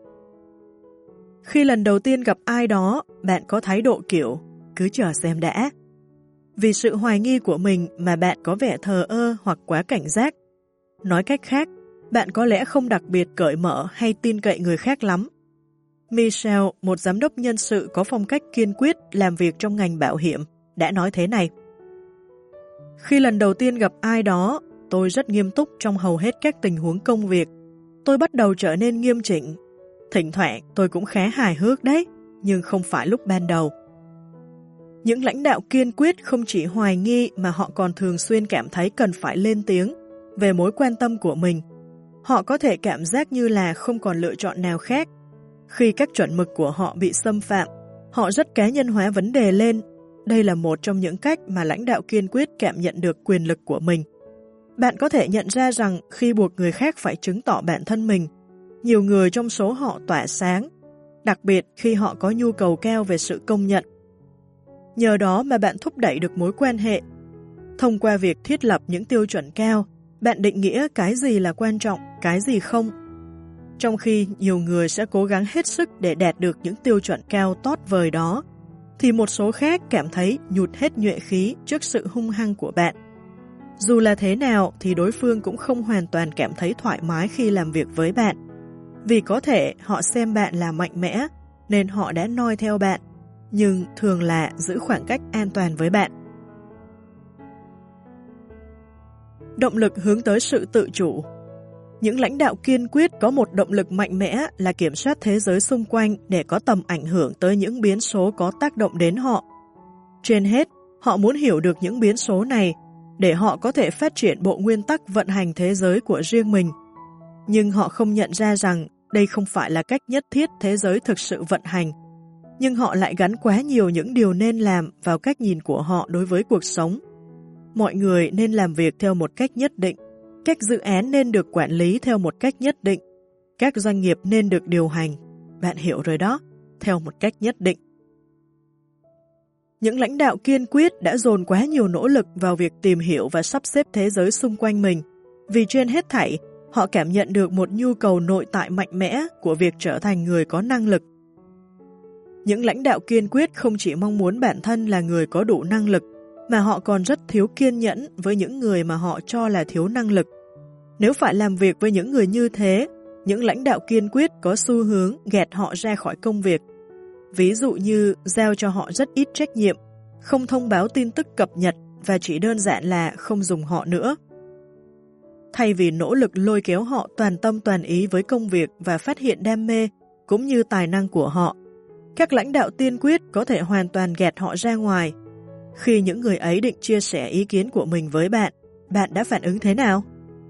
Khi lần đầu tiên gặp ai đó, bạn có thái độ kiểu cứ chờ xem đã. Vì sự hoài nghi của mình mà bạn có vẻ thờ ơ hoặc quá cảnh giác. Nói cách khác, bạn có lẽ không đặc biệt cởi mở hay tin cậy người khác lắm. Michelle, một giám đốc nhân sự có phong cách kiên quyết làm việc trong ngành bảo hiểm, đã nói thế này. Khi lần đầu tiên gặp ai đó, tôi rất nghiêm túc trong hầu hết các tình huống công việc. Tôi bắt đầu trở nên nghiêm chỉnh. Thỉnh thoảng tôi cũng khá hài hước đấy, nhưng không phải lúc ban đầu. Những lãnh đạo kiên quyết không chỉ hoài nghi mà họ còn thường xuyên cảm thấy cần phải lên tiếng về mối quan tâm của mình. Họ có thể cảm giác như là không còn lựa chọn nào khác. Khi các chuẩn mực của họ bị xâm phạm, họ rất cá nhân hóa vấn đề lên. Đây là một trong những cách mà lãnh đạo kiên quyết cảm nhận được quyền lực của mình. Bạn có thể nhận ra rằng khi buộc người khác phải chứng tỏ bản thân mình, nhiều người trong số họ tỏa sáng, đặc biệt khi họ có nhu cầu cao về sự công nhận. Nhờ đó mà bạn thúc đẩy được mối quan hệ. Thông qua việc thiết lập những tiêu chuẩn cao, bạn định nghĩa cái gì là quan trọng, cái gì không. Trong khi nhiều người sẽ cố gắng hết sức để đạt được những tiêu chuẩn cao tót vời đó, thì một số khác cảm thấy nhụt hết nhuệ khí trước sự hung hăng của bạn. Dù là thế nào thì đối phương cũng không hoàn toàn cảm thấy thoải mái khi làm việc với bạn. Vì có thể họ xem bạn là mạnh mẽ nên họ đã noi theo bạn, nhưng thường là giữ khoảng cách an toàn với bạn. Động lực hướng tới sự tự chủ. Những lãnh đạo kiên quyết có một động lực mạnh mẽ là kiểm soát thế giới xung quanh để có tầm ảnh hưởng tới những biến số có tác động đến họ. Trên hết, họ muốn hiểu được những biến số này để họ có thể phát triển bộ nguyên tắc vận hành thế giới của riêng mình. Nhưng họ không nhận ra rằng đây không phải là cách nhất thiết thế giới thực sự vận hành. Nhưng họ lại gắn quá nhiều những điều nên làm vào cách nhìn của họ đối với cuộc sống. Mọi người nên làm việc theo một cách nhất định, các dự án nên được quản lý theo một cách nhất định, các doanh nghiệp nên được điều hành, bạn hiểu rồi đó, theo một cách nhất định. Những lãnh đạo kiên quyết đã dồn quá nhiều nỗ lực vào việc tìm hiểu và sắp xếp thế giới xung quanh mình, vì trên hết thảy, họ cảm nhận được một nhu cầu nội tại mạnh mẽ của việc trở thành người có năng lực. Những lãnh đạo kiên quyết không chỉ mong muốn bản thân là người có đủ năng lực, mà họ còn rất thiếu kiên nhẫn với những người mà họ cho là thiếu năng lực. Nếu phải làm việc với những người như thế, những lãnh đạo kiên quyết có xu hướng gạt họ ra khỏi công việc. Ví dụ như giao cho họ rất ít trách nhiệm, không thông báo tin tức cập nhật và chỉ đơn giản là không dùng họ nữa. Thay vì nỗ lực lôi kéo họ toàn tâm toàn ý với công việc và phát hiện đam mê cũng như tài năng của họ, các lãnh đạo kiên quyết có thể hoàn toàn gạt họ ra ngoài. Khi những người ấy định chia sẻ ý kiến của mình với bạn, bạn đã phản ứng thế nào?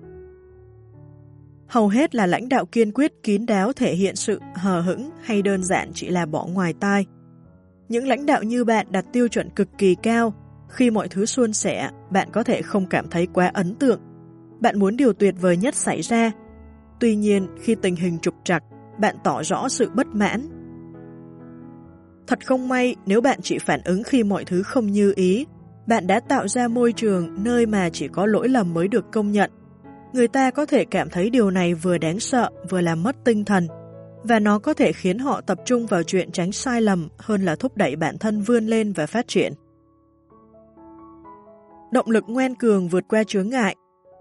Hầu hết là lãnh đạo kiên quyết kín đáo thể hiện sự hờ hững hay đơn giản chỉ là bỏ ngoài tai. Những lãnh đạo như bạn đặt tiêu chuẩn cực kỳ cao. Khi mọi thứ suôn sẻ, bạn có thể không cảm thấy quá ấn tượng. Bạn muốn điều tuyệt vời nhất xảy ra. Tuy nhiên, khi tình hình trục trặc, bạn tỏ rõ sự bất mãn. Thật không may nếu bạn chỉ phản ứng khi mọi thứ không như ý. Bạn đã tạo ra môi trường nơi mà chỉ có lỗi lầm mới được công nhận. Người ta có thể cảm thấy điều này vừa đáng sợ vừa làm mất tinh thần, và nó có thể khiến họ tập trung vào chuyện tránh sai lầm hơn là thúc đẩy bản thân vươn lên và phát triển. Động lực ngoan cường vượt qua chướng ngại.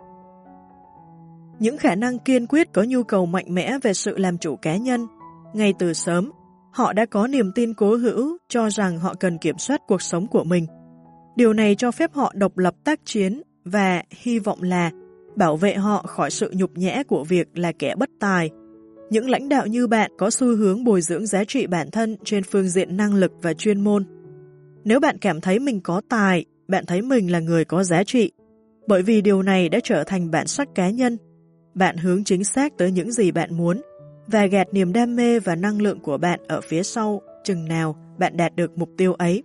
Những khả năng kiên quyết có nhu cầu mạnh mẽ về sự làm chủ cá nhân. Ngay từ sớm, họ đã có niềm tin cố hữu cho rằng họ cần kiểm soát cuộc sống của mình. Điều này cho phép họ độc lập tác chiến và hy vọng là bảo vệ họ khỏi sự nhục nhã của việc là kẻ bất tài. Những lãnh đạo như bạn có xu hướng bồi dưỡng giá trị bản thân trên phương diện năng lực và chuyên môn. Nếu bạn cảm thấy mình có tài, bạn thấy mình là người có giá trị. Bởi vì điều này đã trở thành bản sắc cá nhân. Bạn hướng chính xác tới những gì bạn muốn và gạt niềm đam mê và năng lượng của bạn ở phía sau chừng nào bạn đạt được mục tiêu ấy.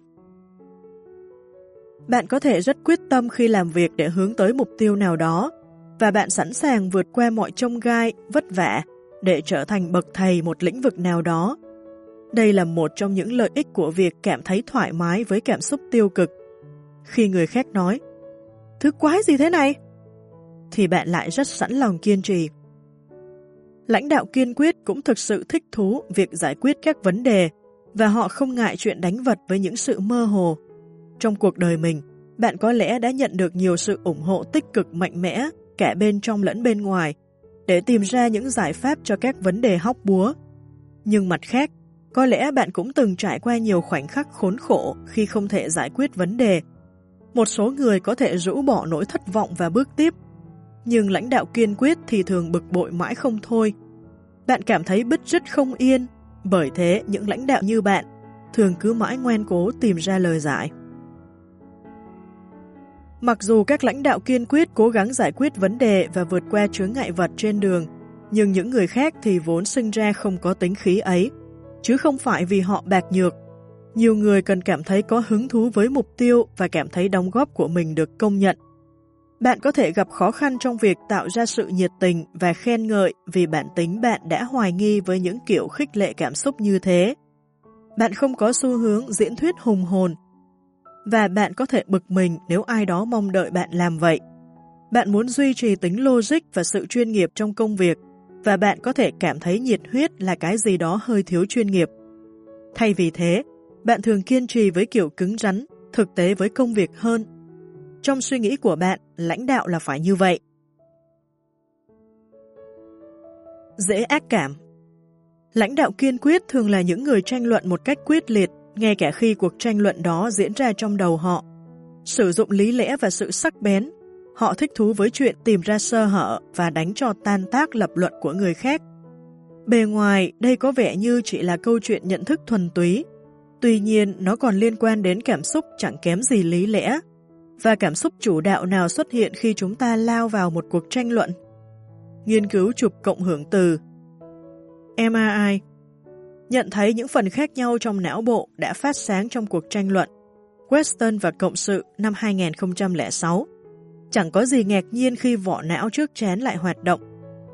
Bạn có thể rất quyết tâm khi làm việc để hướng tới mục tiêu nào đó, và bạn sẵn sàng vượt qua mọi chông gai, vất vả để trở thành bậc thầy một lĩnh vực nào đó. Đây là một trong những lợi ích của việc cảm thấy thoải mái với cảm xúc tiêu cực. Khi người khác nói, thứ quái gì thế này? Thì bạn lại rất sẵn lòng kiên trì. Lãnh đạo kiên quyết cũng thực sự thích thú việc giải quyết các vấn đề, và họ không ngại chuyện đánh vật với những sự mơ hồ. Trong cuộc đời mình, bạn có lẽ đã nhận được nhiều sự ủng hộ tích cực mạnh mẽ, cả bên trong lẫn bên ngoài, để tìm ra những giải pháp cho các vấn đề hóc búa. Nhưng mặt khác, có lẽ bạn cũng từng trải qua nhiều khoảnh khắc khốn khổ khi không thể giải quyết vấn đề. Một số người có thể rũ bỏ nỗi thất vọng và bước tiếp, nhưng lãnh đạo kiên quyết thì thường bực bội mãi không thôi. Bạn cảm thấy bứt rứt không yên, bởi thế những lãnh đạo như bạn thường cứ mãi ngoan cố tìm ra lời giải. Mặc dù các lãnh đạo kiên quyết cố gắng giải quyết vấn đề và vượt qua chướng ngại vật trên đường, nhưng những người khác thì vốn sinh ra không có tính khí ấy, chứ không phải vì họ bạc nhược. Nhiều người cần cảm thấy có hứng thú với mục tiêu và cảm thấy đóng góp của mình được công nhận. Bạn có thể gặp khó khăn trong việc tạo ra sự nhiệt tình và khen ngợi vì bản tính bạn đã hoài nghi với những kiểu khích lệ cảm xúc như thế. Bạn không có xu hướng diễn thuyết hùng hồn, và bạn có thể bực mình nếu ai đó mong đợi bạn làm vậy. Bạn muốn duy trì tính logic và sự chuyên nghiệp trong công việc, và bạn có thể cảm thấy nhiệt huyết là cái gì đó hơi thiếu chuyên nghiệp. Thay vì thế, bạn thường kiên trì với kiểu cứng rắn, thực tế với công việc hơn. Trong suy nghĩ của bạn, lãnh đạo là phải như vậy. Dễ ác cảm. Lãnh đạo kiên quyết thường là những người tranh luận một cách quyết liệt, ngay cả khi cuộc tranh luận đó diễn ra trong đầu họ. Sử dụng lý lẽ và sự sắc bén, họ thích thú với chuyện tìm ra sơ hở và đánh cho tan tác lập luận của người khác. Bề ngoài, đây có vẻ như chỉ là câu chuyện nhận thức thuần túy. Tuy nhiên, nó còn liên quan đến cảm xúc chẳng kém gì lý lẽ. Và cảm xúc chủ đạo nào xuất hiện khi chúng ta lao vào một cuộc tranh luận? Nghiên cứu chụp cộng hưởng từ em rờ i nhận thấy những phần khác nhau trong não bộ đã phát sáng trong cuộc tranh luận. Weston và Cộng sự năm hai nghìn không trăm lẻ sáu. Chẳng có gì ngạc nhiên khi vỏ não trước trán lại hoạt động.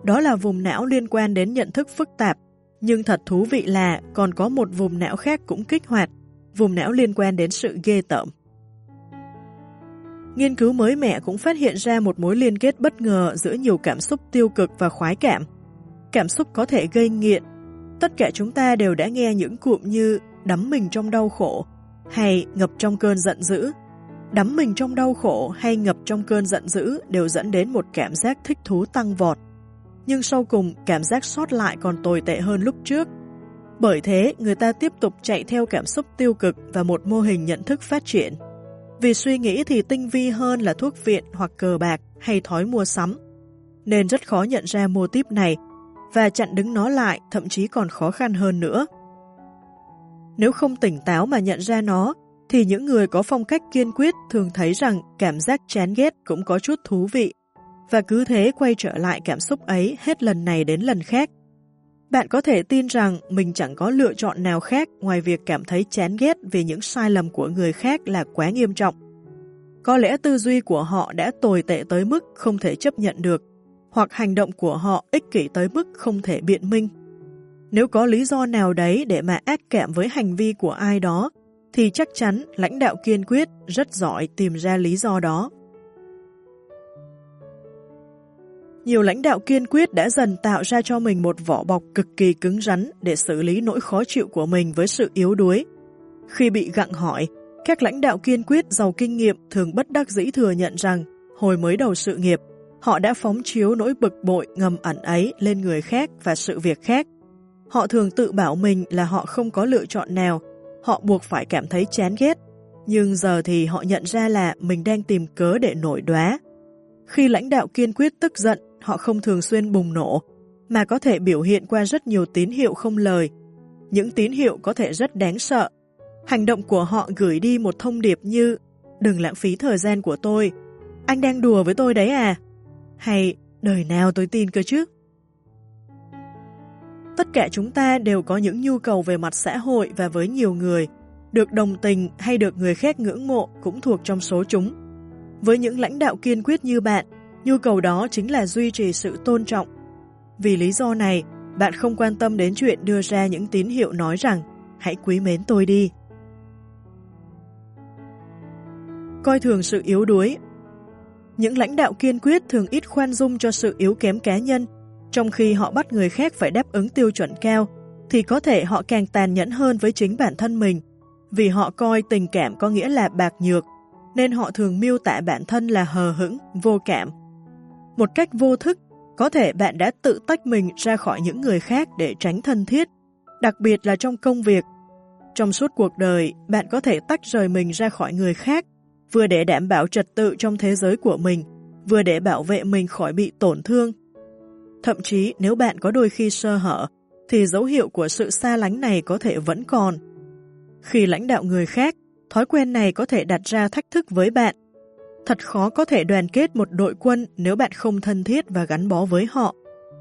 Đó là vùng não liên quan đến nhận thức phức tạp, nhưng thật thú vị là còn có một vùng não khác cũng kích hoạt, vùng não liên quan đến sự ghê tởm. Nghiên cứu mới mẻ cũng phát hiện ra một mối liên kết bất ngờ giữa nhiều cảm xúc tiêu cực và khoái cảm. Cảm xúc có thể gây nghiện. Tất cả chúng ta đều đã nghe những cụm như đắm mình trong đau khổ hay ngập trong cơn giận dữ. Đắm mình trong đau khổ hay ngập trong cơn giận dữ đều dẫn đến một cảm giác thích thú tăng vọt. Nhưng sau cùng, cảm giác sót lại còn tồi tệ hơn lúc trước. Bởi thế, người ta tiếp tục chạy theo cảm xúc tiêu cực và một mô hình nhận thức phát triển. Vì suy nghĩ thì tinh vi hơn là thuốc viện hoặc cờ bạc hay thói mua sắm, nên rất khó nhận ra mô típ này, và chặn đứng nó lại thậm chí còn khó khăn hơn nữa. Nếu không tỉnh táo mà nhận ra nó, thì những người có phong cách kiên quyết thường thấy rằng cảm giác chán ghét cũng có chút thú vị, và cứ thế quay trở lại cảm xúc ấy hết lần này đến lần khác. Bạn có thể tin rằng mình chẳng có lựa chọn nào khác ngoài việc cảm thấy chán ghét vì những sai lầm của người khác là quá nghiêm trọng. Có lẽ tư duy của họ đã tồi tệ tới mức không thể chấp nhận được, hoặc hành động của họ ích kỷ tới mức không thể biện minh. Nếu có lý do nào đấy để mà ác cảm với hành vi của ai đó, thì chắc chắn lãnh đạo kiên quyết rất giỏi tìm ra lý do đó. Nhiều lãnh đạo kiên quyết đã dần tạo ra cho mình một vỏ bọc cực kỳ cứng rắn để xử lý nỗi khó chịu của mình với sự yếu đuối. Khi bị gặng hỏi, các lãnh đạo kiên quyết giàu kinh nghiệm thường bất đắc dĩ thừa nhận rằng hồi mới đầu sự nghiệp, họ đã phóng chiếu nỗi bực bội ngầm ẩn ấy lên người khác và sự việc khác. Họ thường tự bảo mình là họ không có lựa chọn nào, họ buộc phải cảm thấy chán ghét, nhưng giờ thì họ nhận ra là mình đang tìm cớ để nổi đoá. Khi lãnh đạo kiên quyết tức giận, họ không thường xuyên bùng nổ, mà có thể biểu hiện qua rất nhiều tín hiệu không lời. Những tín hiệu có thể rất đáng sợ. Hành động của họ gửi đi một thông điệp như đừng lãng phí thời gian của tôi, anh đang đùa với tôi đấy à? Hay đời nào tôi tin cơ chứ? Tất cả chúng ta đều có những nhu cầu về mặt xã hội và với nhiều người, được đồng tình hay được người khác ngưỡng mộ cũng thuộc trong số chúng. Với những lãnh đạo kiên quyết như bạn, nhu cầu đó chính là duy trì sự tôn trọng. Vì lý do này, bạn không quan tâm đến chuyện đưa ra những tín hiệu nói rằng hãy quý mến tôi đi. Coi thường sự yếu đuối. Những lãnh đạo kiên quyết thường ít khoan dung cho sự yếu kém cá nhân, trong khi họ bắt người khác phải đáp ứng tiêu chuẩn cao, thì có thể họ càng tàn nhẫn hơn với chính bản thân mình, vì họ coi tình cảm có nghĩa là bạc nhược, nên họ thường miêu tả bản thân là hờ hững, vô cảm. Một cách vô thức, có thể bạn đã tự tách mình ra khỏi những người khác để tránh thân thiết, đặc biệt là trong công việc. Trong suốt cuộc đời, bạn có thể tách rời mình ra khỏi người khác, vừa để đảm bảo trật tự trong thế giới của mình, vừa để bảo vệ mình khỏi bị tổn thương. Thậm chí nếu bạn có đôi khi sơ hở, thì dấu hiệu của sự xa lánh này có thể vẫn còn. Khi lãnh đạo người khác, thói quen này có thể đặt ra thách thức với bạn. Thật khó có thể đoàn kết một đội quân nếu bạn không thân thiết và gắn bó với họ.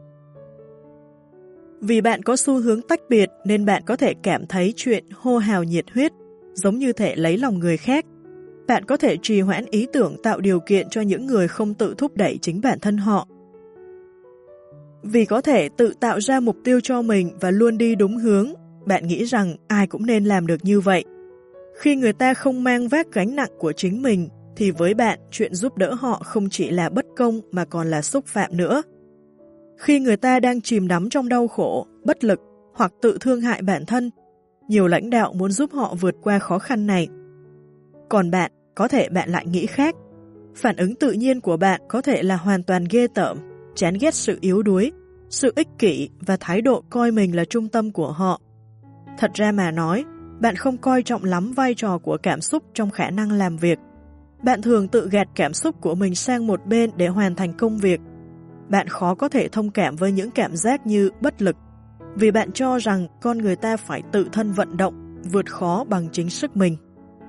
Vì bạn có xu hướng tách biệt nên bạn có thể cảm thấy chuyện hô hào nhiệt huyết, giống như thể lấy lòng người khác. Bạn có thể trì hoãn ý tưởng tạo điều kiện cho những người không tự thúc đẩy chính bản thân họ. Vì có thể tự tạo ra mục tiêu cho mình và luôn đi đúng hướng, bạn nghĩ rằng ai cũng nên làm được như vậy. Khi người ta không mang vác gánh nặng của chính mình, thì với bạn, chuyện giúp đỡ họ không chỉ là bất công mà còn là xúc phạm nữa. Khi người ta đang chìm đắm trong đau khổ, bất lực hoặc tự thương hại bản thân, nhiều lãnh đạo muốn giúp họ vượt qua khó khăn này. Còn bạn, có thể bạn lại nghĩ khác. Phản ứng tự nhiên của bạn có thể là hoàn toàn ghê tởm, chán ghét sự yếu đuối, sự ích kỷ và thái độ coi mình là trung tâm của họ. Thật ra mà nói, bạn không coi trọng lắm vai trò của cảm xúc trong khả năng làm việc. Bạn thường tự gạt cảm xúc của mình sang một bên để hoàn thành công việc. Bạn khó có thể thông cảm với những cảm giác như bất lực, vì bạn cho rằng con người ta phải tự thân vận động, vượt khó bằng chính sức mình.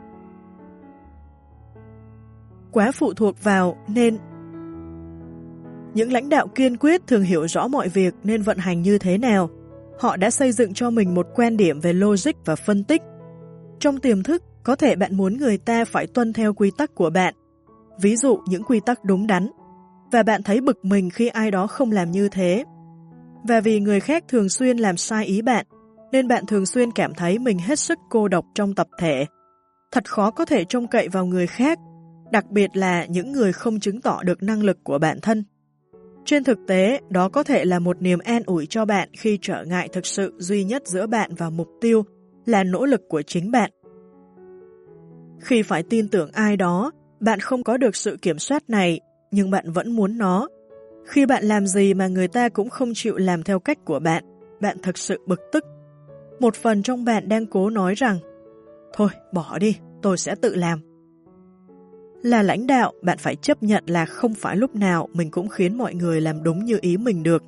Quá phụ thuộc vào nên những lãnh đạo kiên quyết thường hiểu rõ mọi việc nên vận hành như thế nào. Họ đã xây dựng cho mình một quan điểm về logic và phân tích. Trong tiềm thức, có thể bạn muốn người ta phải tuân theo quy tắc của bạn. Ví dụ những quy tắc đúng đắn. và bạn thấy bực mình khi ai đó không làm như thế. Và vì người khác thường xuyên làm sai ý bạn, nên bạn thường xuyên cảm thấy mình hết sức cô độc trong tập thể. Thật khó có thể trông cậy vào người khác, đặc biệt là những người không chứng tỏ được năng lực của bản thân. Trên thực tế, đó có thể là một niềm an ủi cho bạn khi trở ngại thực sự duy nhất giữa bạn và mục tiêu là nỗ lực của chính bạn. Khi phải tin tưởng ai đó, bạn không có được sự kiểm soát này, nhưng bạn vẫn muốn nó. Khi bạn làm gì mà người ta cũng không chịu làm theo cách của bạn, bạn thực sự bực tức. Một phần trong bạn đang cố nói rằng, thôi bỏ đi, tôi sẽ tự làm. Là lãnh đạo, bạn phải chấp nhận là không phải lúc nào mình cũng khiến mọi người làm đúng như ý mình được.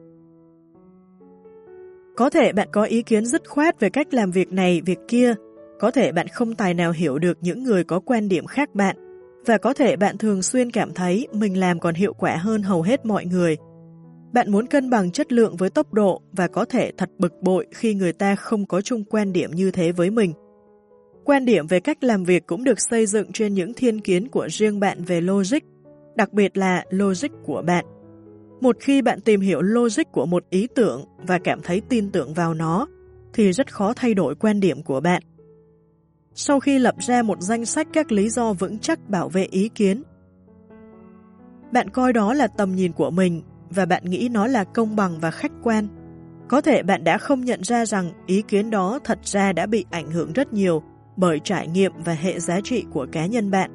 Có thể bạn có ý kiến dứt khoát về cách làm việc này, việc kia. Có thể bạn không tài nào hiểu được những người có quan điểm khác bạn. Và có thể bạn thường xuyên cảm thấy mình làm còn hiệu quả hơn hầu hết mọi người. Bạn muốn cân bằng chất lượng với tốc độ và có thể thật bực bội khi người ta không có chung quan điểm như thế với mình. Quan điểm về cách làm việc cũng được xây dựng trên những thiên kiến của riêng bạn về logic, đặc biệt là logic của bạn. Một khi bạn tìm hiểu logic của một ý tưởng và cảm thấy tin tưởng vào nó, thì rất khó thay đổi quan điểm của bạn. Sau khi lập ra một danh sách các lý do vững chắc bảo vệ ý kiến, bạn coi đó là tầm nhìn của mình và bạn nghĩ nó là công bằng và khách quan. Có thể bạn đã không nhận ra rằng ý kiến đó thật ra đã bị ảnh hưởng rất nhiều bởi trải nghiệm và hệ giá trị của cá nhân bạn.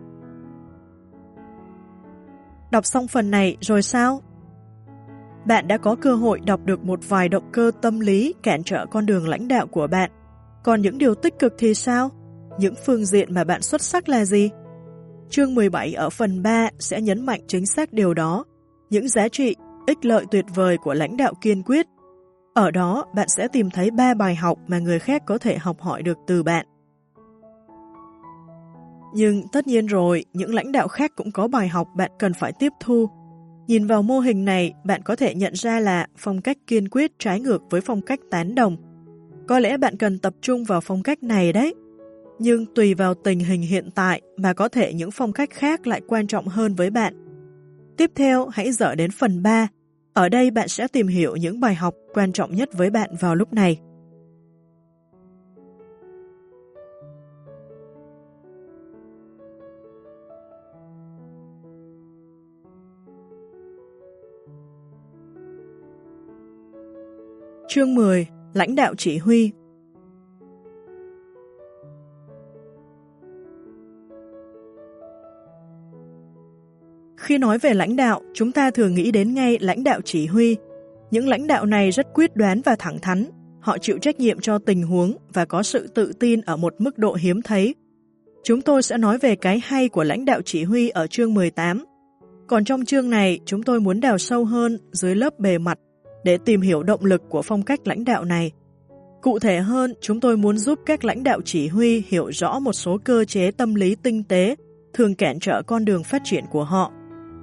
Đọc xong phần này rồi sao? Bạn đã có cơ hội đọc được một vài động cơ tâm lý cản trở con đường lãnh đạo của bạn. Còn những điều tích cực thì sao? Những phương diện mà bạn xuất sắc là gì? Chương mười bảy ở phần ba sẽ nhấn mạnh chính xác điều đó, những giá trị, ích lợi tuyệt vời của lãnh đạo kiên quyết. Ở đó, bạn sẽ tìm thấy ba bài học mà người khác có thể học hỏi được từ bạn. Nhưng tất nhiên rồi, những lãnh đạo khác cũng có bài học bạn cần phải tiếp thu. Nhìn vào mô hình này, bạn có thể nhận ra là phong cách kiên quyết trái ngược với phong cách tán đồng. Có lẽ bạn cần tập trung vào phong cách này đấy. Nhưng tùy vào tình hình hiện tại mà có thể những phong cách khác lại quan trọng hơn với bạn. Tiếp theo, hãy dở đến phần ba. Ở đây bạn sẽ tìm hiểu những bài học quan trọng nhất với bạn vào lúc này. Chương mười. Lãnh đạo chỉ huy. Khi nói về lãnh đạo, chúng ta thường nghĩ đến ngay lãnh đạo chỉ huy. Những lãnh đạo này rất quyết đoán và thẳng thắn. Họ chịu trách nhiệm cho tình huống và có sự tự tin ở một mức độ hiếm thấy. Chúng tôi sẽ nói về cái hay của lãnh đạo chỉ huy ở chương mười tám. Còn trong chương này, chúng tôi muốn đào sâu hơn dưới lớp bề mặt để tìm hiểu động lực của phong cách lãnh đạo này. Cụ thể hơn, chúng tôi muốn giúp các lãnh đạo chỉ huy hiểu rõ một số cơ chế tâm lý tinh tế thường cản trở con đường phát triển của họ.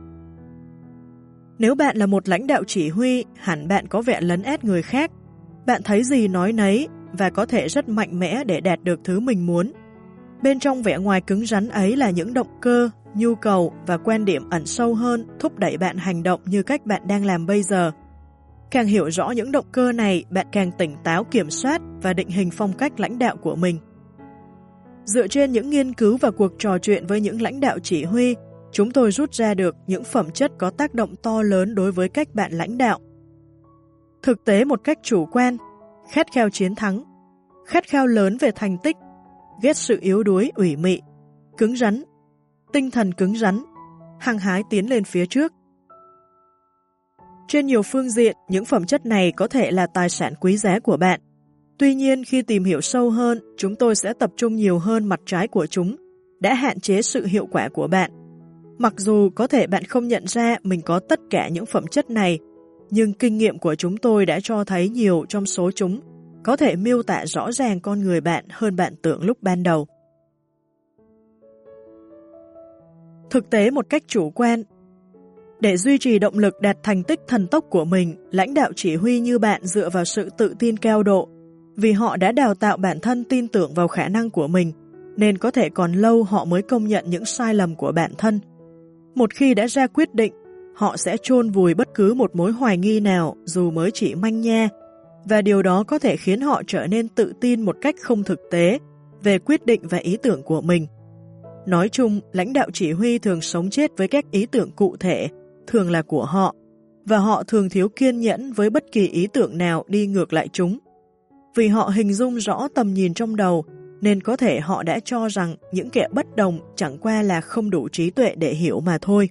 Nếu bạn là một lãnh đạo chỉ huy, hẳn bạn có vẻ lấn át người khác. Bạn thấy gì nói nấy và có thể rất mạnh mẽ để đạt được thứ mình muốn. Bên trong vẻ ngoài cứng rắn ấy là những động cơ, nhu cầu và quan điểm ẩn sâu hơn thúc đẩy bạn hành động như cách bạn đang làm bây giờ. Càng hiểu rõ những động cơ này, bạn càng tỉnh táo kiểm soát và định hình phong cách lãnh đạo của mình. Dựa trên những nghiên cứu và cuộc trò chuyện với những lãnh đạo chỉ huy, chúng tôi rút ra được những phẩm chất có tác động to lớn đối với cách bạn lãnh đạo. Thực tế một cách chủ quan, khát khao chiến thắng, khát khao lớn về thành tích, ghét sự yếu đuối, ủy mị, cứng rắn, tinh thần cứng rắn, hăng hái tiến lên phía trước. Trên nhiều phương diện, những phẩm chất này có thể là tài sản quý giá của bạn. Tuy nhiên, khi tìm hiểu sâu hơn, chúng tôi sẽ tập trung nhiều hơn mặt trái của chúng, đã hạn chế sự hiệu quả của bạn. Mặc dù có thể bạn không nhận ra mình có tất cả những phẩm chất này, nhưng kinh nghiệm của chúng tôi đã cho thấy nhiều trong số chúng có thể miêu tả rõ ràng con người bạn hơn bạn tưởng lúc ban đầu. Thực tế một cách chủ quan. Để duy trì động lực đạt thành tích thần tốc của mình, lãnh đạo chỉ huy như bạn dựa vào sự tự tin cao độ, vì họ đã đào tạo bản thân tin tưởng vào khả năng của mình, nên có thể còn lâu họ mới công nhận những sai lầm của bản thân. Một khi đã ra quyết định, họ sẽ chôn vùi bất cứ một mối hoài nghi nào dù mới chỉ manh nha, và điều đó có thể khiến họ trở nên tự tin một cách không thực tế về quyết định và ý tưởng của mình. Nói chung, lãnh đạo chỉ huy thường sống chết với các ý tưởng cụ thể, thường là của họ, và họ thường thiếu kiên nhẫn với bất kỳ ý tưởng nào đi ngược lại chúng. Vì họ hình dung rõ tầm nhìn trong đầu, nên có thể họ đã cho rằng những kẻ bất đồng chẳng qua là không đủ trí tuệ để hiểu mà thôi.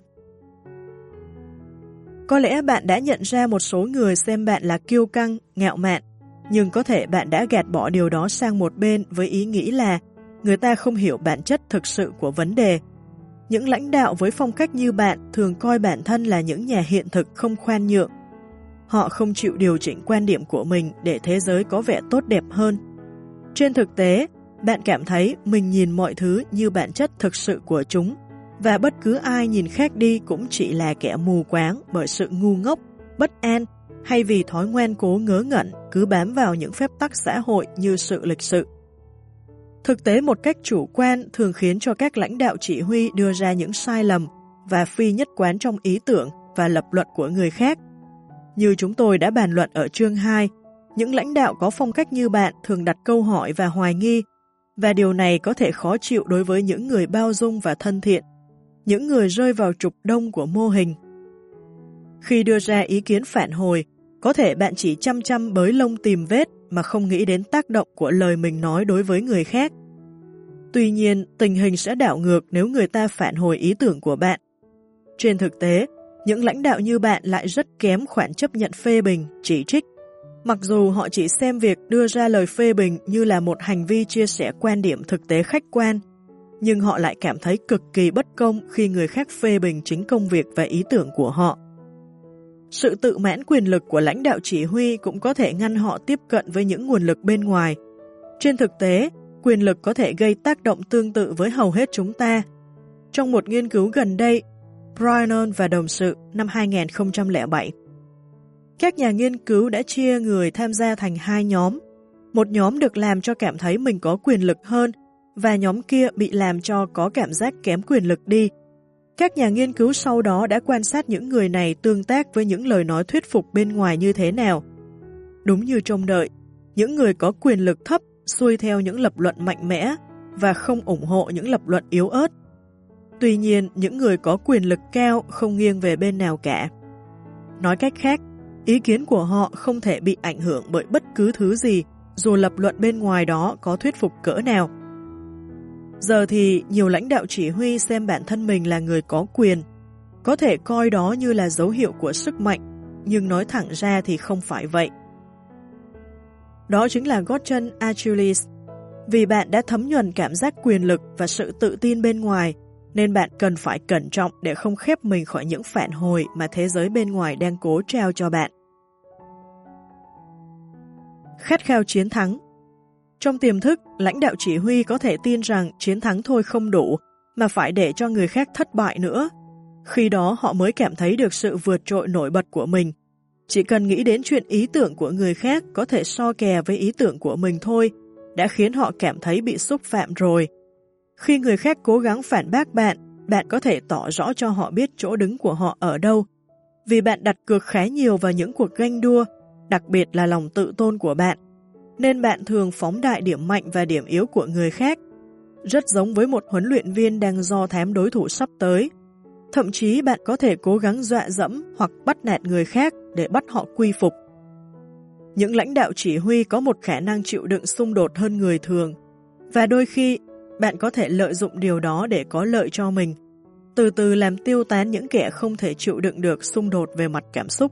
Có lẽ bạn đã nhận ra một số người xem bạn là kiêu căng, ngạo mạn, nhưng có thể bạn đã gạt bỏ điều đó sang một bên với ý nghĩ là người ta không hiểu bản chất thực sự của vấn đề. Những lãnh đạo với phong cách như bạn thường coi bản thân là những nhà hiện thực không khoan nhượng. Họ không chịu điều chỉnh quan điểm của mình để thế giới có vẻ tốt đẹp hơn. Trên thực tế, bạn cảm thấy mình nhìn mọi thứ như bản chất thực sự của chúng, và bất cứ ai nhìn khác đi cũng chỉ là kẻ mù quáng bởi sự ngu ngốc, bất an, hay vì thói quen cố ngớ ngẩn cứ bám vào những phép tắc xã hội như sự lịch sự. Thực tế một cách chủ quan thường khiến cho các lãnh đạo chỉ huy đưa ra những sai lầm và phi nhất quán trong ý tưởng và lập luận của người khác. Như chúng tôi đã bàn luận ở chương hai, những lãnh đạo có phong cách như bạn thường đặt câu hỏi và hoài nghi, và điều này có thể khó chịu đối với những người bao dung và thân thiện, những người rơi vào trục đông của mô hình. Khi đưa ra ý kiến phản hồi, có thể bạn chỉ chăm chăm bới lông tìm vết mà không nghĩ đến tác động của lời mình nói đối với người khác. Tuy nhiên, tình hình sẽ đảo ngược nếu người ta phản hồi ý tưởng của bạn. Trên thực tế, những lãnh đạo như bạn lại rất kém khoản chấp nhận phê bình, chỉ trích. Mặc dù họ chỉ xem việc đưa ra lời phê bình như là một hành vi chia sẻ quan điểm thực tế khách quan, nhưng họ lại cảm thấy cực kỳ bất công khi người khác phê bình chính công việc và ý tưởng của họ. Sự tự mãn quyền lực của lãnh đạo chỉ huy cũng có thể ngăn họ tiếp cận với những nguồn lực bên ngoài. Trên thực tế, quyền lực có thể gây tác động tương tự với hầu hết chúng ta. Trong một nghiên cứu gần đây, Bryan và đồng sự năm hai nghìn không trăm lẻ bảy, các nhà nghiên cứu đã chia người tham gia thành hai nhóm. Một nhóm được làm cho cảm thấy mình có quyền lực hơn, và nhóm kia bị làm cho có cảm giác kém quyền lực đi. Các nhà nghiên cứu sau đó đã quan sát những người này tương tác với những lời nói thuyết phục bên ngoài như thế nào. Đúng như trông đợi, những người có quyền lực thấp xuôi theo những lập luận mạnh mẽ và không ủng hộ những lập luận yếu ớt. Tuy nhiên, những người có quyền lực cao không nghiêng về bên nào cả. Nói cách khác, ý kiến của họ không thể bị ảnh hưởng bởi bất cứ thứ gì, dù lập luận bên ngoài đó có thuyết phục cỡ nào. Giờ thì nhiều lãnh đạo chỉ huy xem bản thân mình là người có quyền, có thể coi đó như là dấu hiệu của sức mạnh, nhưng nói thẳng ra thì không phải vậy. Đó chính là gót chân Achilles. Vì bạn đã thấm nhuần cảm giác quyền lực và sự tự tin bên ngoài, nên bạn cần phải cẩn trọng để không khép mình khỏi những phản hồi mà thế giới bên ngoài đang cố trao cho bạn. Khát khao chiến thắng. Trong tiềm thức, lãnh đạo chỉ huy có thể tin rằng chiến thắng thôi không đủ, mà phải để cho người khác thất bại nữa. Khi đó họ mới cảm thấy được sự vượt trội nổi bật của mình. Chỉ cần nghĩ đến chuyện ý tưởng của người khác có thể so kè với ý tưởng của mình thôi, đã khiến họ cảm thấy bị xúc phạm rồi. Khi người khác cố gắng phản bác bạn, bạn có thể tỏ rõ cho họ biết chỗ đứng của họ ở đâu. Vì bạn đặt cược khá nhiều vào những cuộc ganh đua, đặc biệt là lòng tự tôn của bạn, nên bạn thường phóng đại điểm mạnh và điểm yếu của người khác, rất giống với một huấn luyện viên đang do thám đối thủ sắp tới. Thậm chí bạn có thể cố gắng dọa dẫm hoặc bắt nạt người khác để bắt họ quy phục. Những lãnh đạo chỉ huy có một khả năng chịu đựng xung đột hơn người thường, và đôi khi bạn có thể lợi dụng điều đó để có lợi cho mình, từ từ làm tiêu tán những kẻ không thể chịu đựng được xung đột về mặt cảm xúc.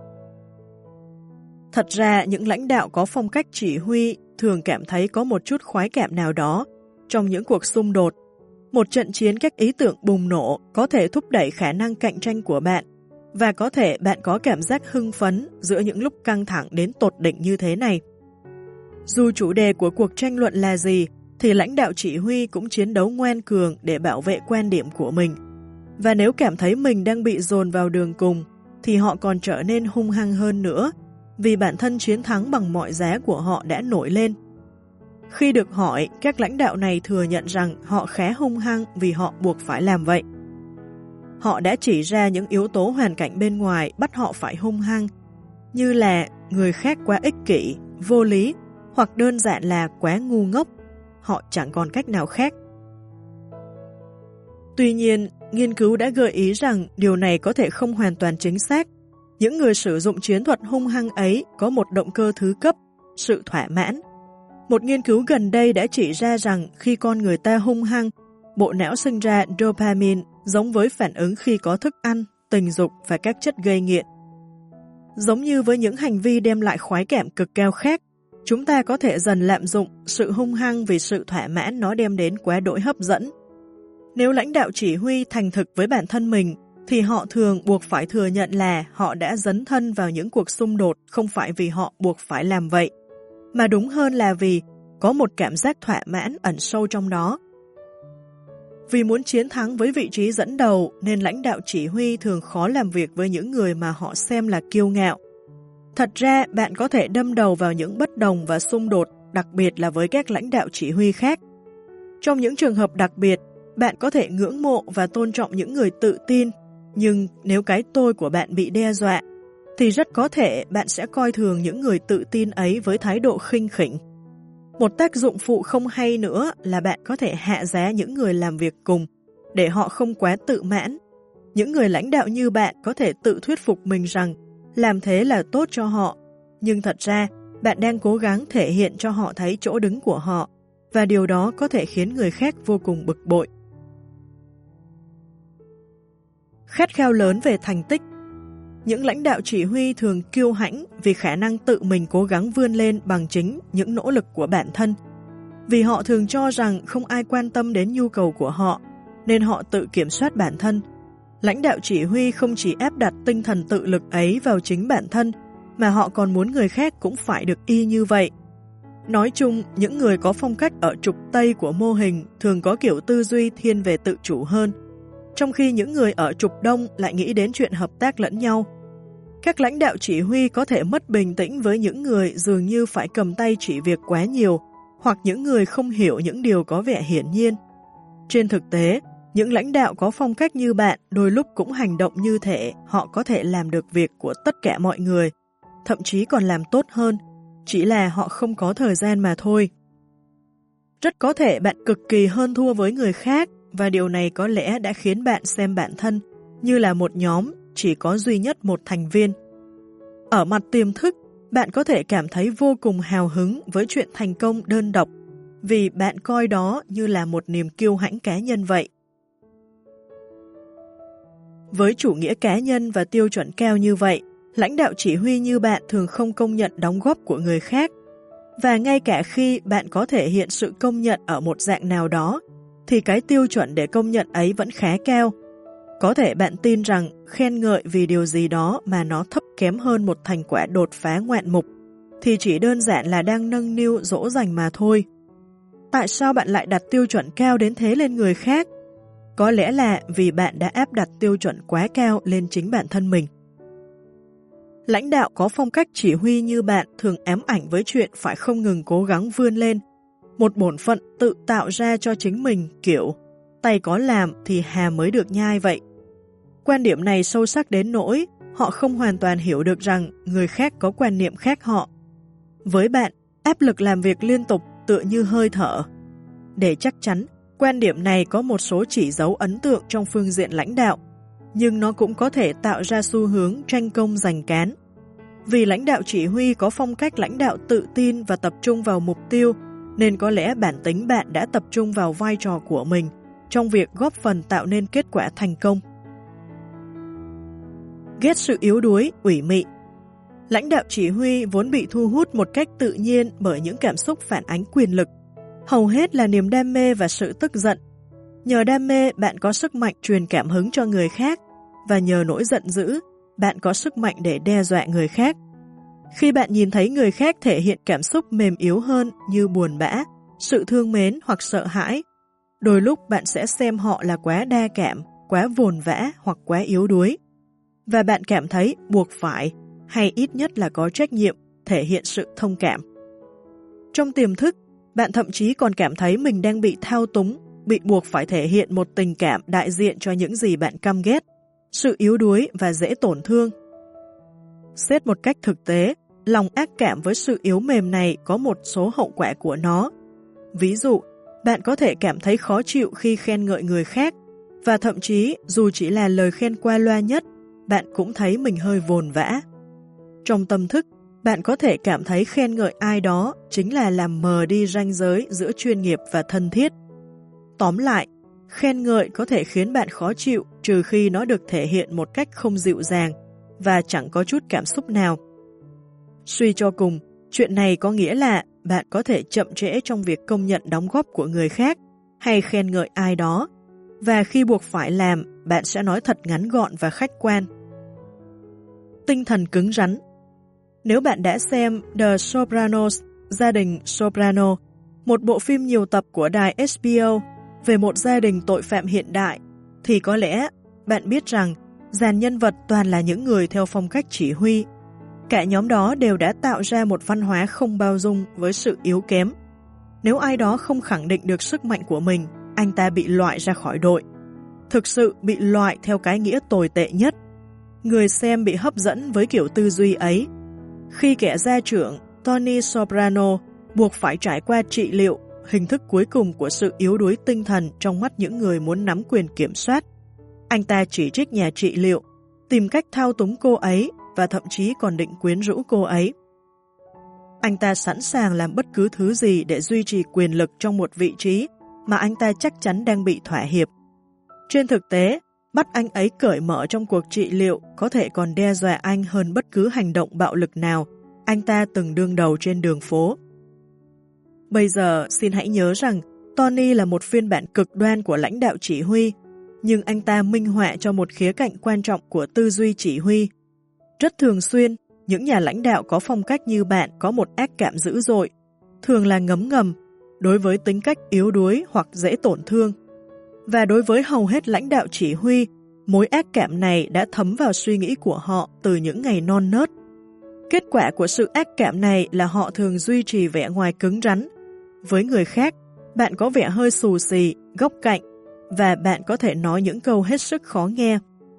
Thật ra, những lãnh đạo có phong cách chỉ huy thường cảm thấy có một chút khoái cảm nào đó trong những cuộc xung đột. Một trận chiến các ý tưởng bùng nổ có thể thúc đẩy khả năng cạnh tranh của bạn, và có thể bạn có cảm giác hưng phấn giữa những lúc căng thẳng đến tột đỉnh như thế này. Dù chủ đề của cuộc tranh luận là gì, thì lãnh đạo chỉ huy cũng chiến đấu ngoan cường để bảo vệ quan điểm của mình. Và nếu cảm thấy mình đang bị dồn vào đường cùng, thì họ còn trở nên hung hăng hơn nữa, vì bản thân chiến thắng bằng mọi giá của họ đã nổi lên. Khi được hỏi, các lãnh đạo này thừa nhận rằng họ khá hung hăng vì họ buộc phải làm vậy. Họ đã chỉ ra những yếu tố hoàn cảnh bên ngoài bắt họ phải hung hăng, như là người khác quá ích kỷ, vô lý, hoặc đơn giản là quá ngu ngốc. Họ chẳng còn cách nào khác. Tuy nhiên, nghiên cứu đã gợi ý rằng điều này có thể không hoàn toàn chính xác. Những người sử dụng chiến thuật hung hăng ấy có một động cơ thứ cấp, sự thỏa mãn. Một nghiên cứu gần đây đã chỉ ra rằng khi con người ta hung hăng, bộ não sinh ra dopamine giống với phản ứng khi có thức ăn, tình dục và các chất gây nghiện. Giống như với những hành vi đem lại khoái cảm cực cao khác, chúng ta có thể dần lạm dụng sự hung hăng vì sự thỏa mãn nó đem đến quá đỗi hấp dẫn. Nếu lãnh đạo chỉ huy thành thực với bản thân mình, thì họ thường buộc phải thừa nhận là họ đã dấn thân vào những cuộc xung đột không phải vì họ buộc phải làm vậy, mà đúng hơn là vì có một cảm giác thỏa mãn ẩn sâu trong đó. Vì muốn chiến thắng với vị trí dẫn đầu nên lãnh đạo chỉ huy thường khó làm việc với những người mà họ xem là kiêu ngạo. Thật ra bạn có thể đâm đầu vào những bất đồng và xung đột, đặc biệt là với các lãnh đạo chỉ huy khác. Trong những trường hợp đặc biệt, bạn có thể ngưỡng mộ và tôn trọng những người tự tin, nhưng nếu cái tôi của bạn bị đe dọa, thì rất có thể bạn sẽ coi thường những người tự tin ấy với thái độ khinh khỉnh. Một tác dụng phụ không hay nữa là bạn có thể hạ giá những người làm việc cùng, để họ không quá tự mãn. Những người lãnh đạo như bạn có thể tự thuyết phục mình rằng làm thế là tốt cho họ, nhưng thật ra bạn đang cố gắng thể hiện cho họ thấy chỗ đứng của họ, và điều đó có thể khiến người khác vô cùng bực bội. Khát khao lớn về thành tích. Những lãnh đạo chỉ huy thường kiêu hãnh vì khả năng tự mình cố gắng vươn lên bằng chính những nỗ lực của bản thân. Vì họ thường cho rằng không ai quan tâm đến nhu cầu của họ, nên họ tự kiểm soát bản thân. Lãnh đạo chỉ huy không chỉ áp đặt tinh thần tự lực ấy vào chính bản thân, mà họ còn muốn người khác cũng phải được y như vậy. Nói chung, những người có phong cách ở trục Tây của mô hình thường có kiểu tư duy thiên về tự chủ hơn, trong khi những người ở trục Đông lại nghĩ đến chuyện hợp tác lẫn nhau. Các lãnh đạo chỉ huy có thể mất bình tĩnh với những người dường như phải cầm tay chỉ việc quá nhiều, hoặc những người không hiểu những điều có vẻ hiển nhiên. Trên thực tế, những lãnh đạo có phong cách như bạn đôi lúc cũng hành động như thể họ có thể làm được việc của tất cả mọi người, thậm chí còn làm tốt hơn, chỉ là họ không có thời gian mà thôi. Rất có thể bạn cực kỳ hơn thua với người khác, và điều này có lẽ đã khiến bạn xem bản thân như là một nhóm chỉ có duy nhất một thành viên. Ở mặt tiềm thức, bạn có thể cảm thấy vô cùng hào hứng với chuyện thành công đơn độc, vì bạn coi đó như là một niềm kiêu hãnh cá nhân vậy. Với chủ nghĩa cá nhân và tiêu chuẩn cao như vậy, lãnh đạo chỉ huy như bạn thường không công nhận đóng góp của người khác. Và ngay cả khi bạn có thể hiện sự công nhận ở một dạng nào đó, thì cái tiêu chuẩn để công nhận ấy vẫn khá cao. Có thể bạn tin rằng khen ngợi vì điều gì đó mà nó thấp kém hơn một thành quả đột phá ngoạn mục, thì chỉ đơn giản là đang nâng niu dỗ dành mà thôi. Tại sao bạn lại đặt tiêu chuẩn cao đến thế lên người khác? Có lẽ là vì bạn đã áp đặt tiêu chuẩn quá cao lên chính bản thân mình. Lãnh đạo có phong cách chỉ huy như bạn thường ám ảnh với chuyện phải không ngừng cố gắng vươn lên, một bổn phận tự tạo ra cho chính mình kiểu tay có làm thì hà mới được nhai vậy. Quan điểm này sâu sắc đến nỗi họ không hoàn toàn hiểu được rằng người khác có quan niệm khác họ. Với bạn, áp lực làm việc liên tục tựa như hơi thở. Để chắc chắn, quan điểm này có một số chỉ dấu ấn tượng trong phương diện lãnh đạo, nhưng nó cũng có thể tạo ra xu hướng tranh công giành cán. Vì lãnh đạo chỉ huy có phong cách lãnh đạo tự tin và tập trung vào mục tiêu, nên có lẽ bản tính bạn đã tập trung vào vai trò của mình trong việc góp phần tạo nên kết quả thành công. Ghét sự yếu đuối, ủy mị. Lãnh đạo chỉ huy vốn bị thu hút một cách tự nhiên bởi những cảm xúc phản ánh quyền lực, hầu hết là niềm đam mê và sự tức giận. Nhờ đam mê, bạn có sức mạnh truyền cảm hứng cho người khác, và nhờ nỗi giận dữ, bạn có sức mạnh để đe dọa người khác. Khi bạn nhìn thấy người khác thể hiện cảm xúc mềm yếu hơn như buồn bã, sự thương mến hoặc sợ hãi, đôi lúc bạn sẽ xem họ là quá đa cảm, quá vồn vã hoặc quá yếu đuối. Và bạn cảm thấy buộc phải, hay ít nhất là có trách nhiệm, thể hiện sự thông cảm. Trong tiềm thức, bạn thậm chí còn cảm thấy mình đang bị thao túng, bị buộc phải thể hiện một tình cảm đại diện cho những gì bạn căm ghét. sự yếu đuối và dễ tổn thương. Xét một cách thực tế, lòng ác cảm với sự yếu mềm này có một số hậu quả của nó. Ví dụ, bạn có thể cảm thấy khó chịu khi khen ngợi người khác, và thậm chí dù chỉ là lời khen qua loa nhất, bạn cũng thấy mình hơi vồn vã. Trong tâm thức, bạn có thể cảm thấy khen ngợi ai đó chính là làm mờ đi ranh giới giữa chuyên nghiệp và thân thiết. Tóm lại, khen ngợi có thể khiến bạn khó chịu trừ khi nó được thể hiện một cách không dịu dàng và chẳng có chút cảm xúc nào. Suy cho cùng, chuyện này có nghĩa là bạn có thể chậm trễ trong việc công nhận đóng góp của người khác hay khen ngợi ai đó, và khi buộc phải làm, bạn sẽ nói thật ngắn gọn và khách quan. Tinh thần cứng rắn. Nếu bạn đã xem The Sopranos, gia đình Soprano, một bộ phim nhiều tập của đài H B O về một gia đình tội phạm hiện đại, thì có lẽ bạn biết rằng dàn nhân vật toàn là những người theo phong cách chỉ huy. Cả nhóm đó đều đã tạo ra một văn hóa không bao dung với sự yếu kém. Nếu ai đó không khẳng định được sức mạnh của mình, anh ta bị loại ra khỏi đội. Thực sự bị loại theo cái nghĩa tồi tệ nhất. Người xem bị hấp dẫn với kiểu tư duy ấy. Khi kẻ gia trưởng Tony Soprano buộc phải trải qua trị liệu, hình thức cuối cùng của sự yếu đuối tinh thần trong mắt những người muốn nắm quyền kiểm soát, anh ta chỉ trích nhà trị liệu, tìm cách thao túng cô ấy và thậm chí còn định quyến rũ cô ấy. Anh ta sẵn sàng làm bất cứ thứ gì để duy trì quyền lực trong một vị trí mà anh ta chắc chắn đang bị thỏa hiệp. Trên thực tế, bắt anh ấy cởi mở trong cuộc trị liệu có thể còn đe dọa anh hơn bất cứ hành động bạo lực nào anh ta từng đương đầu trên đường phố. Bây giờ, xin hãy nhớ rằng Tony là một phiên bản cực đoan của lãnh đạo chỉ huy, nhưng anh ta minh họa cho một khía cạnh quan trọng của tư duy chỉ huy. Rất thường xuyên, những nhà lãnh đạo có phong cách như bạn có một ác cảm dữ dội, thường là ngấm ngầm, đối với tính cách yếu đuối hoặc dễ tổn thương. Và đối với hầu hết lãnh đạo chỉ huy, mối ác cảm này đã thấm vào suy nghĩ của họ từ những ngày non nớt. Kết quả của sự ác cảm này là họ thường duy trì vẻ ngoài cứng rắn. Với người khác, bạn có vẻ hơi xù xì, góc cạnh, và bạn có thể nói những câu hết sức khó nghe.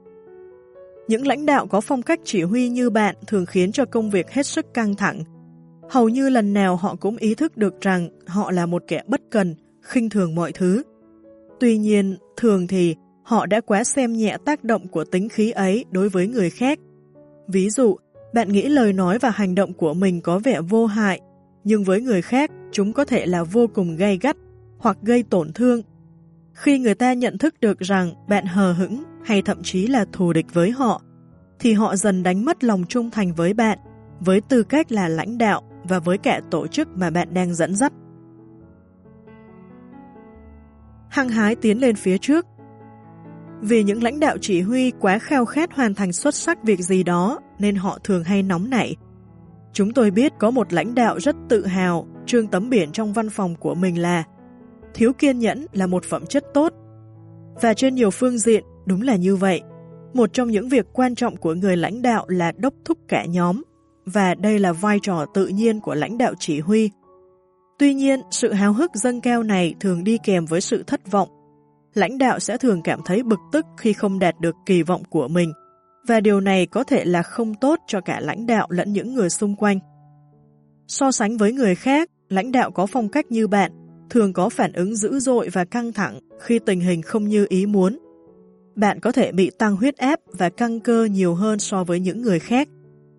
Những lãnh đạo có phong cách chỉ huy như bạn thường khiến cho công việc hết sức căng thẳng. Hầu như lần nào họ cũng ý thức được rằng họ là một kẻ bất cần, khinh thường mọi thứ. Tuy nhiên, thường thì họ đã quá xem nhẹ tác động của tính khí ấy đối với người khác. Ví dụ, bạn nghĩ lời nói và hành động của mình có vẻ vô hại, nhưng với người khác chúng có thể là vô cùng gay gắt hoặc gây tổn thương. Khi người ta nhận thức được rằng bạn hờ hững hay thậm chí là thù địch với họ, thì họ dần đánh mất lòng trung thành với bạn, với tư cách là lãnh đạo và với cả tổ chức mà bạn đang dẫn dắt. Hăng hái tiến lên phía trước. Vì những lãnh đạo chỉ huy quá khao khát hoàn thành xuất sắc việc gì đó nên họ thường hay nóng nảy. Chúng tôi biết có một lãnh đạo rất tự hào trương tấm biển trong văn phòng của mình là thiếu kiên nhẫn là một phẩm chất tốt. Và trên nhiều phương diện, đúng là như vậy. Một trong những việc quan trọng của người lãnh đạo là đốc thúc cả nhóm, và đây là vai trò tự nhiên của lãnh đạo chỉ huy. Tuy nhiên, sự háo hức dâng cao này thường đi kèm với sự thất vọng. Lãnh đạo sẽ thường cảm thấy bực tức khi không đạt được kỳ vọng của mình, và điều này có thể là không tốt cho cả lãnh đạo lẫn những người xung quanh. So sánh với người khác, lãnh đạo có phong cách như bạn thường có phản ứng dữ dội và căng thẳng khi tình hình không như ý muốn. Bạn có thể bị tăng huyết áp và căng cơ nhiều hơn so với những người khác.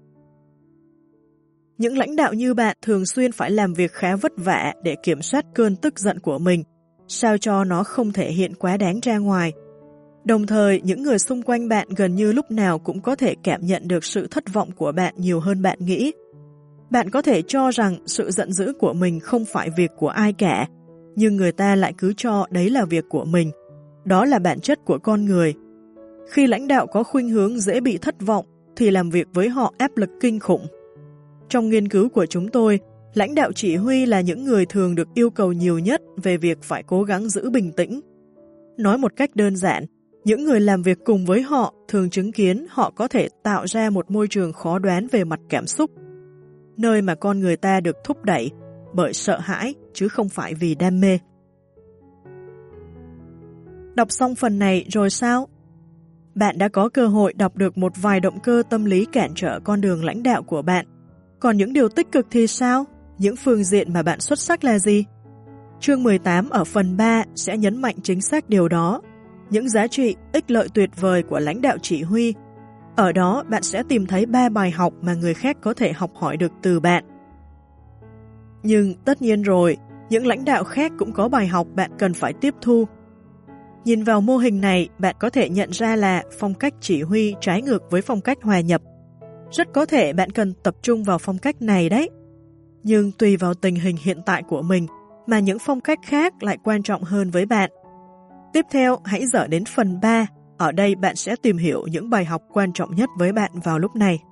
Những lãnh đạo như bạn thường xuyên phải làm việc khá vất vả để kiểm soát cơn tức giận của mình, sao cho nó không thể hiện quá đáng ra ngoài. Đồng thời, những người xung quanh bạn gần như lúc nào cũng có thể cảm nhận được sự thất vọng của bạn nhiều hơn bạn nghĩ. Bạn có thể cho rằng sự giận dữ của mình không phải việc của ai cả, nhưng người ta lại cứ cho đấy là việc của mình. Đó là bản chất của con người. Khi lãnh đạo có khuynh hướng dễ bị thất vọng, thì làm việc với họ áp lực kinh khủng. Trong nghiên cứu của chúng tôi, lãnh đạo chỉ huy là những người thường được yêu cầu nhiều nhất về việc phải cố gắng giữ bình tĩnh. Nói một cách đơn giản, những người làm việc cùng với họ thường chứng kiến họ có thể tạo ra một môi trường khó đoán về mặt cảm xúc, nơi mà con người ta được thúc đẩy bởi sợ hãi chứ không phải vì đam mê. Đọc xong phần này rồi sao? Bạn đã có cơ hội đọc được một vài động cơ tâm lý cản trở con đường lãnh đạo của bạn. Còn những điều tích cực thì sao? Những phương diện mà bạn xuất sắc là gì? Chương mười tám ở phần ba sẽ nhấn mạnh chính xác điều đó, những giá trị, ích lợi tuyệt vời của lãnh đạo chỉ huy. Ở đó bạn sẽ tìm thấy ba bài học mà người khác có thể học hỏi được từ bạn. Nhưng tất nhiên rồi, những lãnh đạo khác cũng có bài học bạn cần phải tiếp thu. Nhìn vào mô hình này, bạn có thể nhận ra là phong cách chỉ huy trái ngược với phong cách hòa nhập. Rất có thể bạn cần tập trung vào phong cách này đấy. Nhưng tùy vào tình hình hiện tại của mình mà những phong cách khác lại quan trọng hơn với bạn. Tiếp theo, hãy dở đến phần ba. Ở đây bạn sẽ tìm hiểu những bài học quan trọng nhất với bạn vào lúc này.